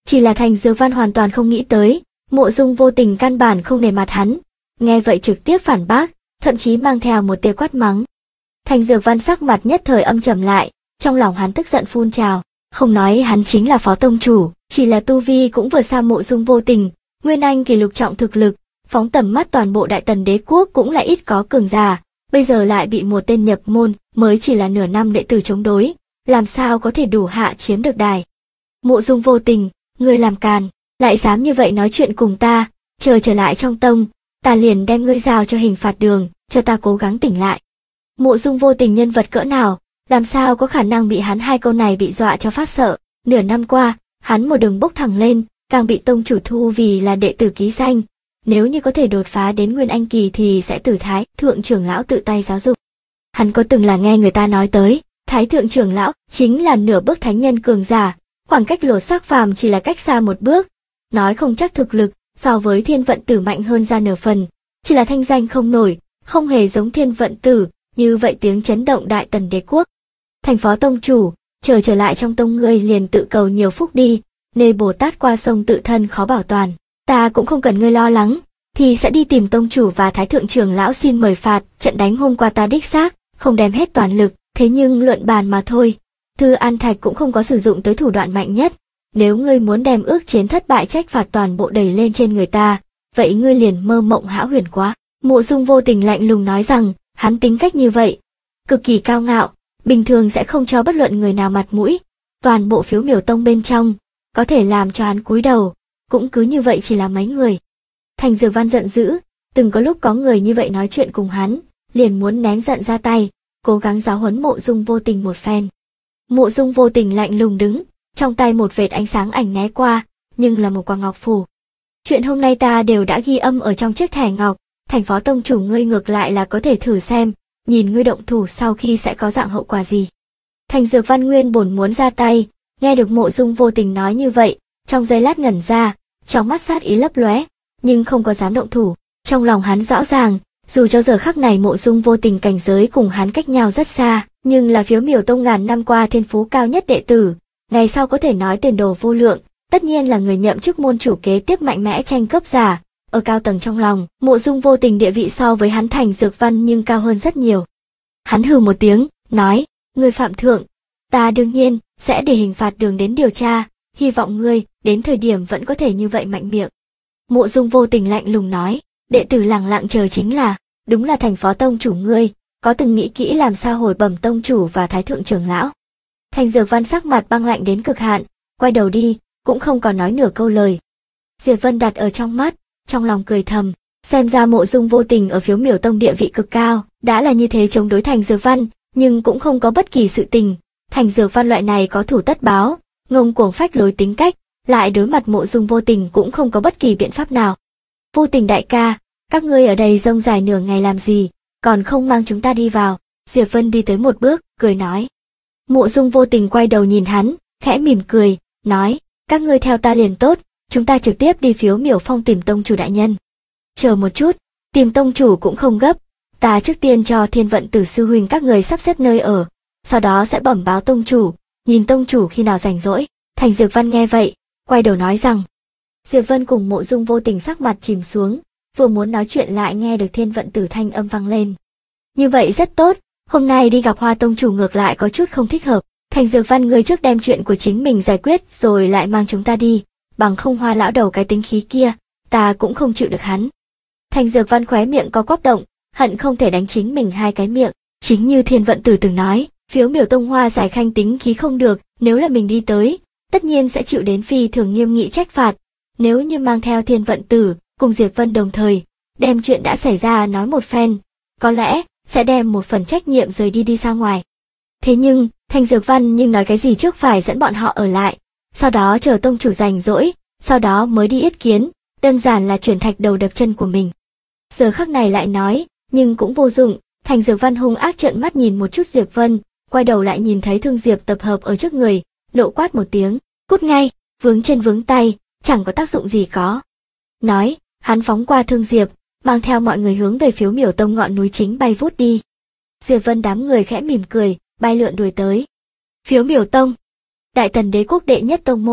Chỉ là Thành Dược Văn hoàn toàn không nghĩ tới, Mộ Dung Vô Tình căn bản không nể mặt hắn, nghe vậy trực tiếp phản bác, thậm chí mang theo một tia quát mắng. Thành Dược Văn sắc mặt nhất thời âm trầm lại, trong lòng hắn tức giận phun trào, không nói hắn chính là phó tông chủ, chỉ là tu vi cũng vừa xa Mộ Dung Vô Tình, nguyên anh kỳ lục trọng thực lực, phóng tầm mắt toàn bộ Đại Tần đế quốc cũng là ít có cường giả, bây giờ lại bị một tên nhập môn, mới chỉ là nửa năm đệ tử chống đối, làm sao có thể đủ hạ chiếm được đài. Mộ Dung Vô Tình, ngươi làm càn, lại dám như vậy nói chuyện cùng ta, chờ trở lại trong tông, ta liền đem ngươi giao cho hình phạt đường, cho ta cố gắng tỉnh lại. Mộ Dung Vô Tình nhân vật cỡ nào, làm sao có khả năng bị hắn hai câu này bị dọa cho phát sợ, nửa năm qua, hắn một đường bốc thẳng lên, càng bị tông chủ thu vì là đệ tử ký danh, nếu như có thể đột phá đến nguyên anh kỳ thì sẽ từ Thái thượng trưởng lão tự tay giáo dục. Hắn có từng là nghe người ta nói tới, Thái thượng trưởng lão chính là nửa bước thánh nhân cường giả, khoảng cách Lột Xác Phàm chỉ là cách xa một bước, nói không chắc thực lực so với Thiên Vận Tử mạnh hơn ra nửa phần, chỉ là thanh danh không nổi, không hề giống Thiên Vận Tử, như vậy tiếng chấn động Đại Tần đế quốc. Thành phó tông chủ, trở lại trong tông ngươi liền tự cầu nhiều phúc đi, nề Bồ Tát qua sông tự thân khó bảo toàn, ta cũng không cần ngươi lo lắng, thì sẽ đi tìm tông chủ và Thái thượng trưởng lão xin mời phạt, trận đánh hôm qua ta đích xác không đem hết toàn lực, thế nhưng luận bàn mà thôi. Thư An Thạch cũng không có sử dụng tới thủ đoạn mạnh nhất, nếu ngươi muốn đem ước chiến thất bại trách phạt toàn bộ đẩy lên trên người ta, vậy ngươi liền mơ mộng hão huyền quá. Mộ Dung Vô Tình lạnh lùng nói rằng, hắn tính cách như vậy, cực kỳ cao ngạo, bình thường sẽ không cho bất luận người nào mặt mũi, toàn bộ Phiếu Miểu Tông bên trong, có thể làm cho hắn cúi đầu, cũng cứ như vậy chỉ là mấy người. Thành Dược Văn giận dữ, từng có lúc có người như vậy nói chuyện cùng hắn, liền muốn nén giận ra tay, cố gắng giáo huấn Mộ Dung Vô Tình một phen. Mộ Dung Vô Tình lạnh lùng đứng, trong tay một vệt ánh sáng ảnh né qua, nhưng là một quả ngọc phù. Chuyện hôm nay ta đều đã ghi âm ở trong chiếc thẻ ngọc, Thành phó tông chủ ngươi ngược lại là có thể thử xem, nhìn ngươi động thủ sau khi sẽ có dạng hậu quả gì. Thành Dược Văn nguyên bổn muốn ra tay, nghe được Mộ Dung Vô Tình nói như vậy, trong giây lát ngẩn ra, trong mắt sát ý lấp lóe, nhưng không có dám động thủ. Trong lòng hắn rõ ràng, dù cho giờ khắc này Mộ Dung Vô Tình cảnh giới cùng hắn cách nhau rất xa, nhưng là Phiếu Miểu Tông ngàn năm qua thiên phú cao nhất đệ tử, ngày sau có thể nói tiền đồ vô lượng, tất nhiên là người nhậm chức môn chủ kế tiếp mạnh mẽ tranh cướp giả. Ở cao tầng trong lòng, Mộ Dung Vô Tình địa vị so với hắn Thành Dược Văn nhưng cao hơn rất nhiều. Hắn hừ một tiếng, nói, ngươi phạm thượng, ta đương nhiên sẽ để hình phạt đường đến điều tra, hy vọng ngươi đến thời điểm vẫn có thể như vậy mạnh miệng. Mộ Dung Vô Tình lạnh lùng nói, đệ tử lẳng lặng chờ chính là, đúng là Thành phó tông chủ ngươi, có từng nghĩ kỹ làm sao hồi bẩm tông chủ và Thái thượng trưởng lão. Thành Dược Văn sắc mặt băng lạnh đến cực hạn, quay đầu đi, cũng không còn nói nửa câu lời. Diệp Vân đặt ở trong mắt, trong lòng cười thầm, xem ra Mộ Dung Vô Tình ở Phiếu Miểu Tông địa vị cực cao, đã là như thế chống đối Thành Dược Văn, nhưng cũng không có bất kỳ sự tình. Thành Dược Văn loại này có thủ tất báo, ngông cuồng phách lối tính cách, lại đối mặt Mộ Dung Vô Tình cũng không có bất kỳ biện pháp nào. Vô Tình đại ca, các ngươi ở đây rông dài nửa ngày làm gì, còn không mang chúng ta đi vào. Diệp Vân đi tới một bước, cười nói. Mộ Dung Vô Tình quay đầu nhìn hắn, khẽ mỉm cười, nói, các ngươi theo ta liền tốt, chúng ta trực tiếp đi Phiếu Miểu Phong tìm tông chủ đại nhân. Chờ một chút, tìm tông chủ cũng không gấp, ta trước tiên cho Thiên Vận Tử sư huynh các người sắp xếp nơi ở, sau đó sẽ bẩm báo tông chủ, nhìn tông chủ khi nào rảnh rỗi. Thành Dược Văn nghe vậy, quay đầu nói rằng. Diệp Vân cùng Mộ Dung Vô Tình sắc mặt chìm xuống, vừa muốn nói chuyện lại nghe được Thiên Vận Tử thanh âm vang lên. Như vậy rất tốt, hôm nay đi gặp Hoa tông chủ ngược lại có chút không thích hợp. Thành Dược Văn người trước đem chuyện của chính mình giải quyết rồi lại mang chúng ta đi, bằng không Hoa lão đầu cái tính khí kia, ta cũng không chịu được hắn. Thành Dược Văn khóe miệng có quắp động, hận không thể đánh chính mình hai cái miệng, chính như Thiên Vận Tử từng nói, Phiếu Miểu Tông Hoa giải khanh tính khí không được, nếu là mình đi tới, tất nhiên sẽ chịu đến phi thường nghiêm nghị trách phạt. Nếu như mang theo Thiên Vận Tử, cùng Diệp Vân đồng thời, đem chuyện đã xảy ra nói một phen, có lẽ sẽ đem một phần trách nhiệm rời đi ra ngoài. Thế nhưng, Thành Dược Văn nhưng nói cái gì trước phải dẫn bọn họ ở lại, sau đó chờ tông chủ rảnh rỗi, sau đó mới đi yết kiến, đơn giản là chuyển thạch đầu đập chân của mình. Giờ khắc này lại nói, nhưng cũng vô dụng, Thành Dược Văn hung ác trợn mắt nhìn một chút Diệp Vân, quay đầu lại nhìn thấy Thương Diệp tập hợp ở trước người, nộ quát một tiếng, cút ngay, vướng chân vướng tay, chẳng có tác dụng gì có. Nói, hắn phóng qua Thương Diệp, mang theo mọi người hướng về Phiếu Miểu Tông ngọn núi chính bay vút đi. Diệp Vân đám người khẽ mỉm cười, bay lượn đuổi tới. Phiếu Miểu Tông, Đại Tần đế quốc đệ nhất tông môn,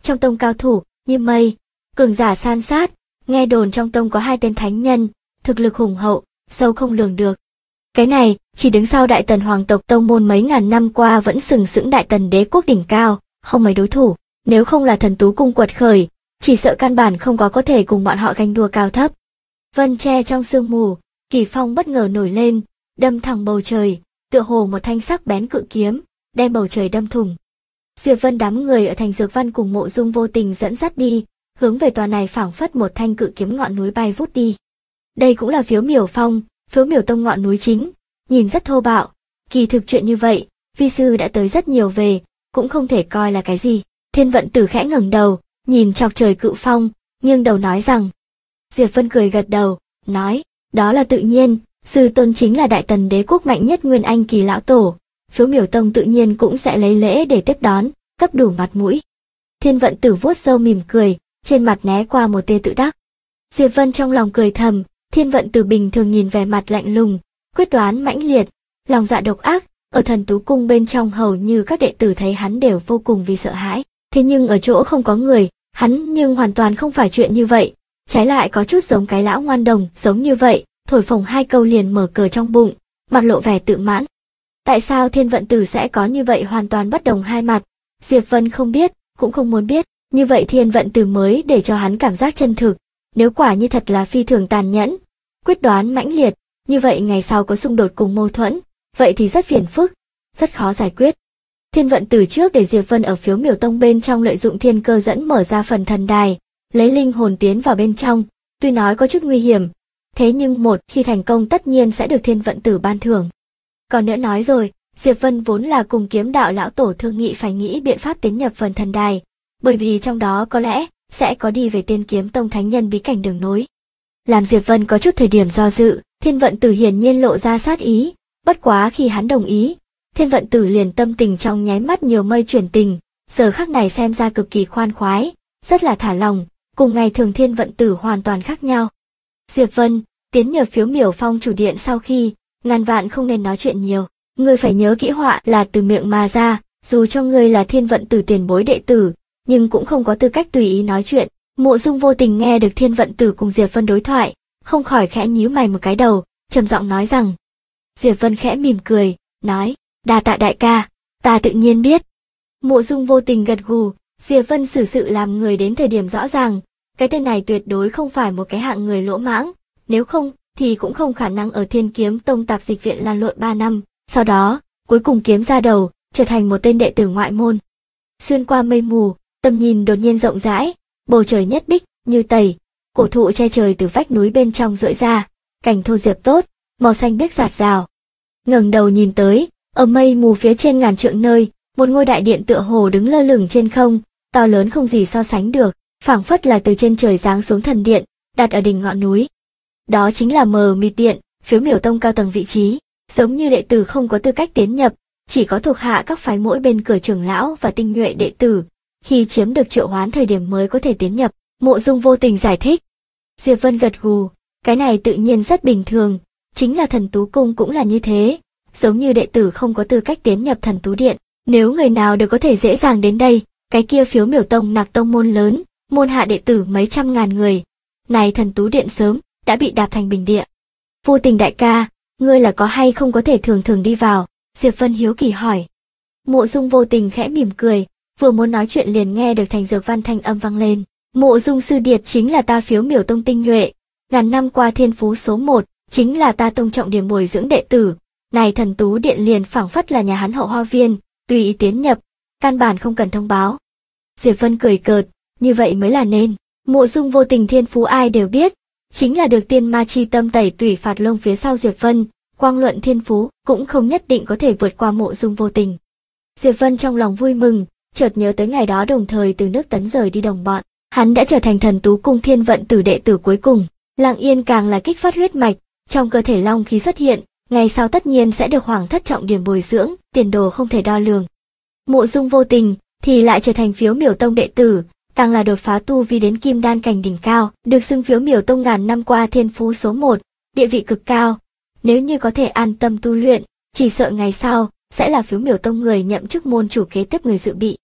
trong tông cao thủ như mây, cường giả san sát, nghe đồn trong tông có 2 tên thánh nhân, thực lực hùng hậu, sâu không lường được. Cái này, chỉ đứng sau Đại Tần hoàng tộc tông môn mấy ngàn năm qua vẫn sừng sững Đại Tần đế quốc đỉnh cao, không mấy đối thủ, nếu không là Thần Tú Cung quật khởi, chỉ sợ căn bản không có thể cùng bọn họ ganh đua cao thấp. Vân tre trong sương mù, kỳ phong bất ngờ nổi lên, đâm thẳng bầu trời, tựa hồ một thanh sắc bén cự kiếm, đem bầu trời đâm thủng. Diệp Vân đám người ở thành Dược Văn cùng Mộ Dung Vô Tình dẫn dắt đi, hướng về tòa này phảng phất một thanh cự kiếm ngọn núi bay vút đi. Đây cũng là Phiếu Miểu Phong, Phiếu Miểu Tông ngọn núi chính, nhìn rất thô bạo, kỳ thực chuyện như vậy, vi sư đã tới rất nhiều về, cũng không thể coi là cái gì. Thiên Vận Tử khẽ ngẩng đầu, nhìn chọc trời cự phong, nghiêng đầu nói rằng. Diệp Vân cười gật đầu, nói, đó là tự nhiên, sư tôn chính là Đại Tần đế quốc mạnh nhất Nguyên Anh kỳ lão tổ, Phiếu Miểu Tông tự nhiên cũng sẽ lấy lễ để tiếp đón, cấp đủ mặt mũi. Thiên Vận Tử vuốt râu mỉm cười, trên mặt né qua một tia tự đắc. Diệp Vân trong lòng cười thầm, Thiên Vận Tử bình thường nhìn vẻ mặt lạnh lùng, quyết đoán mãnh liệt, lòng dạ độc ác, ở Thần Tú Cung bên trong hầu như các đệ tử thấy hắn đều vô cùng vì sợ hãi. Thế nhưng ở chỗ không có người, hắn nhưng hoàn toàn không phải chuyện như vậy, trái lại có chút giống cái lão ngoan đồng, giống như vậy, thổi phồng 2 câu liền mở cờ trong bụng, mặt lộ vẻ tự mãn. Tại sao Thiên Vận Tử sẽ có như vậy hoàn toàn bất đồng hai mặt? Diệp Vân không biết, cũng không muốn biết, như vậy Thiên Vận Tử mới để cho hắn cảm giác chân thực. Nếu quả như thật là phi thường tàn nhẫn, quyết đoán mãnh liệt, như vậy ngày sau có xung đột cùng mâu thuẫn, vậy thì rất phiền phức, rất khó giải quyết. Thiên Vận Tử trước để Diệp Vân ở Phiếu Miểu Tông bên trong lợi dụng thiên cơ dẫn mở ra phần thần đài, lấy linh hồn tiến vào bên trong, tuy nói có chút nguy hiểm, thế nhưng một khi thành công tất nhiên sẽ được Thiên Vận Tử ban thưởng. Còn nữa nói rồi, Diệp Vân vốn là cùng Kiếm Đạo lão tổ thương nghị phải nghĩ biện pháp tiến nhập phần thần đài, bởi vì trong đó có lẽ sẽ có đi về Tiên Kiếm Tông thánh nhân bí cảnh đường nối. Làm Diệp Vân có chút thời điểm do dự, Thiên Vận Tử hiển nhiên lộ ra sát ý, bất quá khi hắn đồng ý, Thiên Vận Tử liền tâm tình trong nháy mắt nhiều mây chuyển tình, giờ khắc này xem ra cực kỳ khoan khoái, rất là thả lòng, cùng ngày thường Thiên Vận Tử hoàn toàn khác nhau. Diệp Vân, tiến nhập Phiếu Miểu Phong chủ điện sau khi, ngàn vạn không nên nói chuyện nhiều, ngươi phải nhớ kỹ họa là từ miệng mà ra, dù cho ngươi là Thiên Vận Tử tiền bối đệ tử, nhưng cũng không có tư cách tùy ý nói chuyện. Mộ Dung Vô Tình nghe được Thiên Vận Tử cùng Diệp Vân đối thoại, không khỏi khẽ nhíu mày một cái đầu, trầm giọng nói rằng. Diệp Vân khẽ mỉm cười, nói, đa tạ đại ca, ta tự nhiên biết. Mộ Dung Vô Tình gật gù, Diệp Vân xử sự làm người đến thời điểm rõ ràng, cái tên này tuyệt đối không phải một cái hạng người lỗ mãng, nếu không thì cũng không khả năng ở Thiên Kiếm Tông tạp dịch viện lan lộn 3 năm, sau đó, cuối cùng kiếm ra đầu, trở thành một tên đệ tử ngoại môn. Xuyên qua mây mù, tầm nhìn đột nhiên rộng rãi, bầu trời nhất bích, như tẩy, cổ thụ che trời từ vách núi bên trong duỗi ra, cảnh thô diệp tốt, màu xanh biếc rạt rào. Ngẩng đầu nhìn tới, ở mây mù phía trên ngàn trượng nơi, một ngôi đại điện tựa hồ đứng lơ lửng trên không, to lớn không gì so sánh được, phảng phất là từ trên trời giáng xuống thần điện, đặt ở đỉnh ngọn núi. Đó chính là Mờ Mịt Điện, Phiếu Miểu Tông cao tầng vị trí, giống như đệ tử không có tư cách tiến nhập, chỉ có thuộc hạ các phái mỗi bên cửa trưởng lão và tinh nhuệ đệ tử, khi chiếm được triệu hoán thời điểm mới có thể tiến nhập. Mộ Dung Vô Tình giải thích. Diệp Vân gật gù, cái này tự nhiên rất bình thường, chính là Thần Tú Cung cũng là như thế, giống như đệ tử không có tư cách tiến nhập Thần Tú Điện, nếu người nào đều có thể dễ dàng đến đây, cái kia Phiếu Miểu Tông nặc tông môn lớn, môn hạ đệ tử mấy trăm ngàn người, này Thần Tú Điện sớm đã bị đạp thành bình địa. Vô Tình đại ca, ngươi là có hay không có thể thường thường đi vào? Diệp Vân hiếu kỳ hỏi. Mộ Dung Vô Tình khẽ mỉm cười, vừa muốn nói chuyện liền nghe được thành Dược Văn thanh âm vang lên. Mộ Dung sư điệt chính là ta Phiếu Miểu Tông tinh nhuệ, ngàn năm qua thiên phú số 1, chính là ta tông trọng điểm bồi dưỡng đệ tử. Này Thần Tú Điện liền phảng phất là nhà hắn hậu hoa viên, tùy ý tiến nhập, căn bản không cần thông báo. Diệp Vân cười cợt, như vậy mới là nên. Mộ Dung Vô Tình thiên phú ai đều biết, chính là được tiên ma chi tâm tẩy tủy phạt lông phía sau Diệp Vân, quang luận thiên phú cũng không nhất định có thể vượt qua Mộ Dung Vô Tình. Diệp Vân trong lòng vui mừng, chợt nhớ tới ngày đó đồng thời từ nước Tấn rời đi đồng bọn, hắn đã trở thành Thần Tú Cung Thiên Vận Tử đệ tử cuối cùng. Lặng Yên càng là kích phát huyết mạch, trong cơ thể long khí xuất hiện, ngày sau tất nhiên sẽ được Hoàng thất trọng điểm bồi dưỡng, tiền đồ không thể đo lường. Mộ Dung Vô Tình thì lại trở thành Phiếu Miểu Tông đệ tử, càng là đột phá tu vi đến Kim Đan cảnh đỉnh cao, được xưng Phiếu Miểu Tông ngàn năm qua thiên phú số 1, địa vị cực cao. Nếu như có thể an tâm tu luyện, chỉ sợ ngày sau sẽ là Phiếu Miểu Tông người nhậm chức môn chủ kế tiếp người dự bị.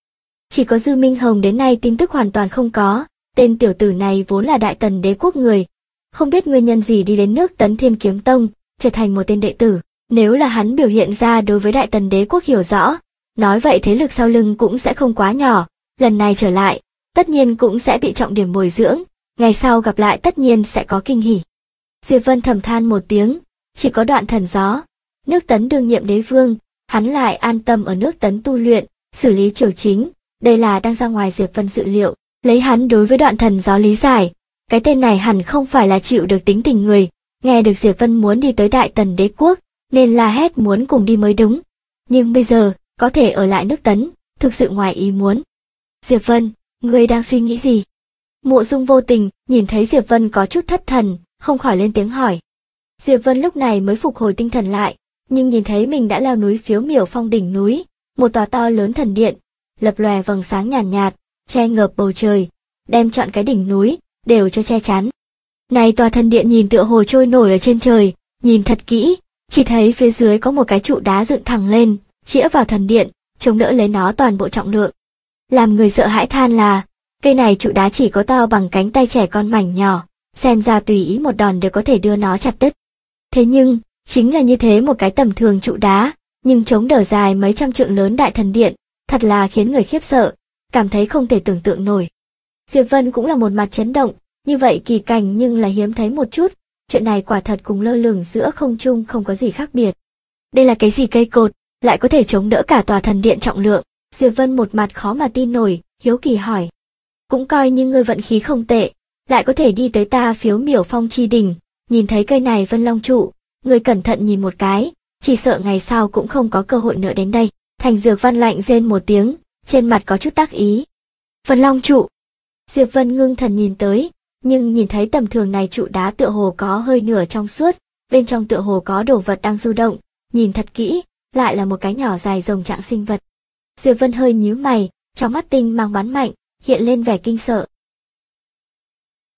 Chỉ có Dư Minh Hồng đến nay tin tức hoàn toàn không có, tên tiểu tử này vốn là Đại Tần đế quốc người. Không biết nguyên nhân gì đi đến nước Tấn Thiên Kiếm Tông, trở thành một tên đệ tử. Nếu là hắn biểu hiện ra đối với Đại Tần đế quốc hiểu rõ, nói vậy thế lực sau lưng cũng sẽ không quá nhỏ, lần này trở lại, tất nhiên cũng sẽ bị trọng điểm bồi dưỡng, ngày sau gặp lại tất nhiên sẽ có kinh hỉ. Diệp Vân thầm than một tiếng, chỉ có Đoạn Thần Gió, nước Tấn đương nhiệm đế vương, hắn lại an tâm ở nước Tấn tu luyện, xử lý triều chính, đây là đang ra ngoài Diệp Vân dự liệu, lấy hắn đối với Đoạn Thần Gió lý giải, cái tên này hẳn không phải là chịu được tính tình người, nghe được Diệp Vân muốn đi tới Đại Tần đế quốc, nên la hét muốn cùng đi mới đúng. Nhưng bây giờ, có thể ở lại nước Tấn, thực sự ngoài ý muốn. Diệp Vân, ngươi đang suy nghĩ gì? Mộ Dung vô tình, nhìn thấy Diệp Vân có chút thất thần, không khỏi lên tiếng hỏi. Diệp Vân lúc này mới phục hồi tinh thần lại, nhưng nhìn thấy mình đã leo núi Phiếu Miểu Phong đỉnh núi, một tòa to lớn thần điện, lập lòe vầng sáng nhàn nhạt, che ngợp bầu trời, đem trọn cái đỉnh núi, đều cho che chắn. Này tòa thần điện nhìn tựa hồ trôi nổi ở trên trời, nhìn thật kỹ, chỉ thấy phía dưới có một cái trụ đá dựng thẳng lên, chĩa vào thần điện, chống đỡ lấy nó toàn bộ trọng lượng. Làm người sợ hãi than là, cây này trụ đá chỉ có to bằng cánh tay trẻ con mảnh nhỏ, xem ra tùy ý một đòn đều có thể đưa nó chặt đứt. Thế nhưng, chính là như thế một cái tầm thường trụ đá, nhưng chống đỡ dài mấy trăm trượng lớn đại thần điện, thật là khiến người khiếp sợ, cảm thấy không thể tưởng tượng nổi. Diệp Vân cũng là một mặt chấn động, như vậy kỳ cảnh nhưng là hiếm thấy một chút, chuyện này quả thật cùng lơ lửng giữa không trung không có gì khác biệt. Đây là cái gì cây cột, lại có thể chống đỡ cả tòa thần điện trọng lượng? Diệp Vân một mặt khó mà tin nổi, hiếu kỳ hỏi. Cũng coi như ngươi vận khí không tệ, lại có thể đi tới ta Phiếu Miểu Phong chi đỉnh, nhìn thấy cây này Vân Long trụ, ngươi cẩn thận nhìn một cái, chỉ sợ ngày sau cũng không có cơ hội nữa đến đây. Thành Dược Văn lạnh rên một tiếng, trên mặt có chút đắc ý. Vân Long trụ. Diệp Vân ngưng thần nhìn tới, nhưng nhìn thấy tầm thường này trụ đá tựa hồ có hơi nửa trong suốt, bên trong tựa hồ có đồ vật đang du động, nhìn thật kỹ, lại là một cái nhỏ dài rồng trạng sinh vật. Diệp Vân hơi nhíu mày, trong mắt tinh mang bắn mạnh, hiện lên vẻ kinh sợ.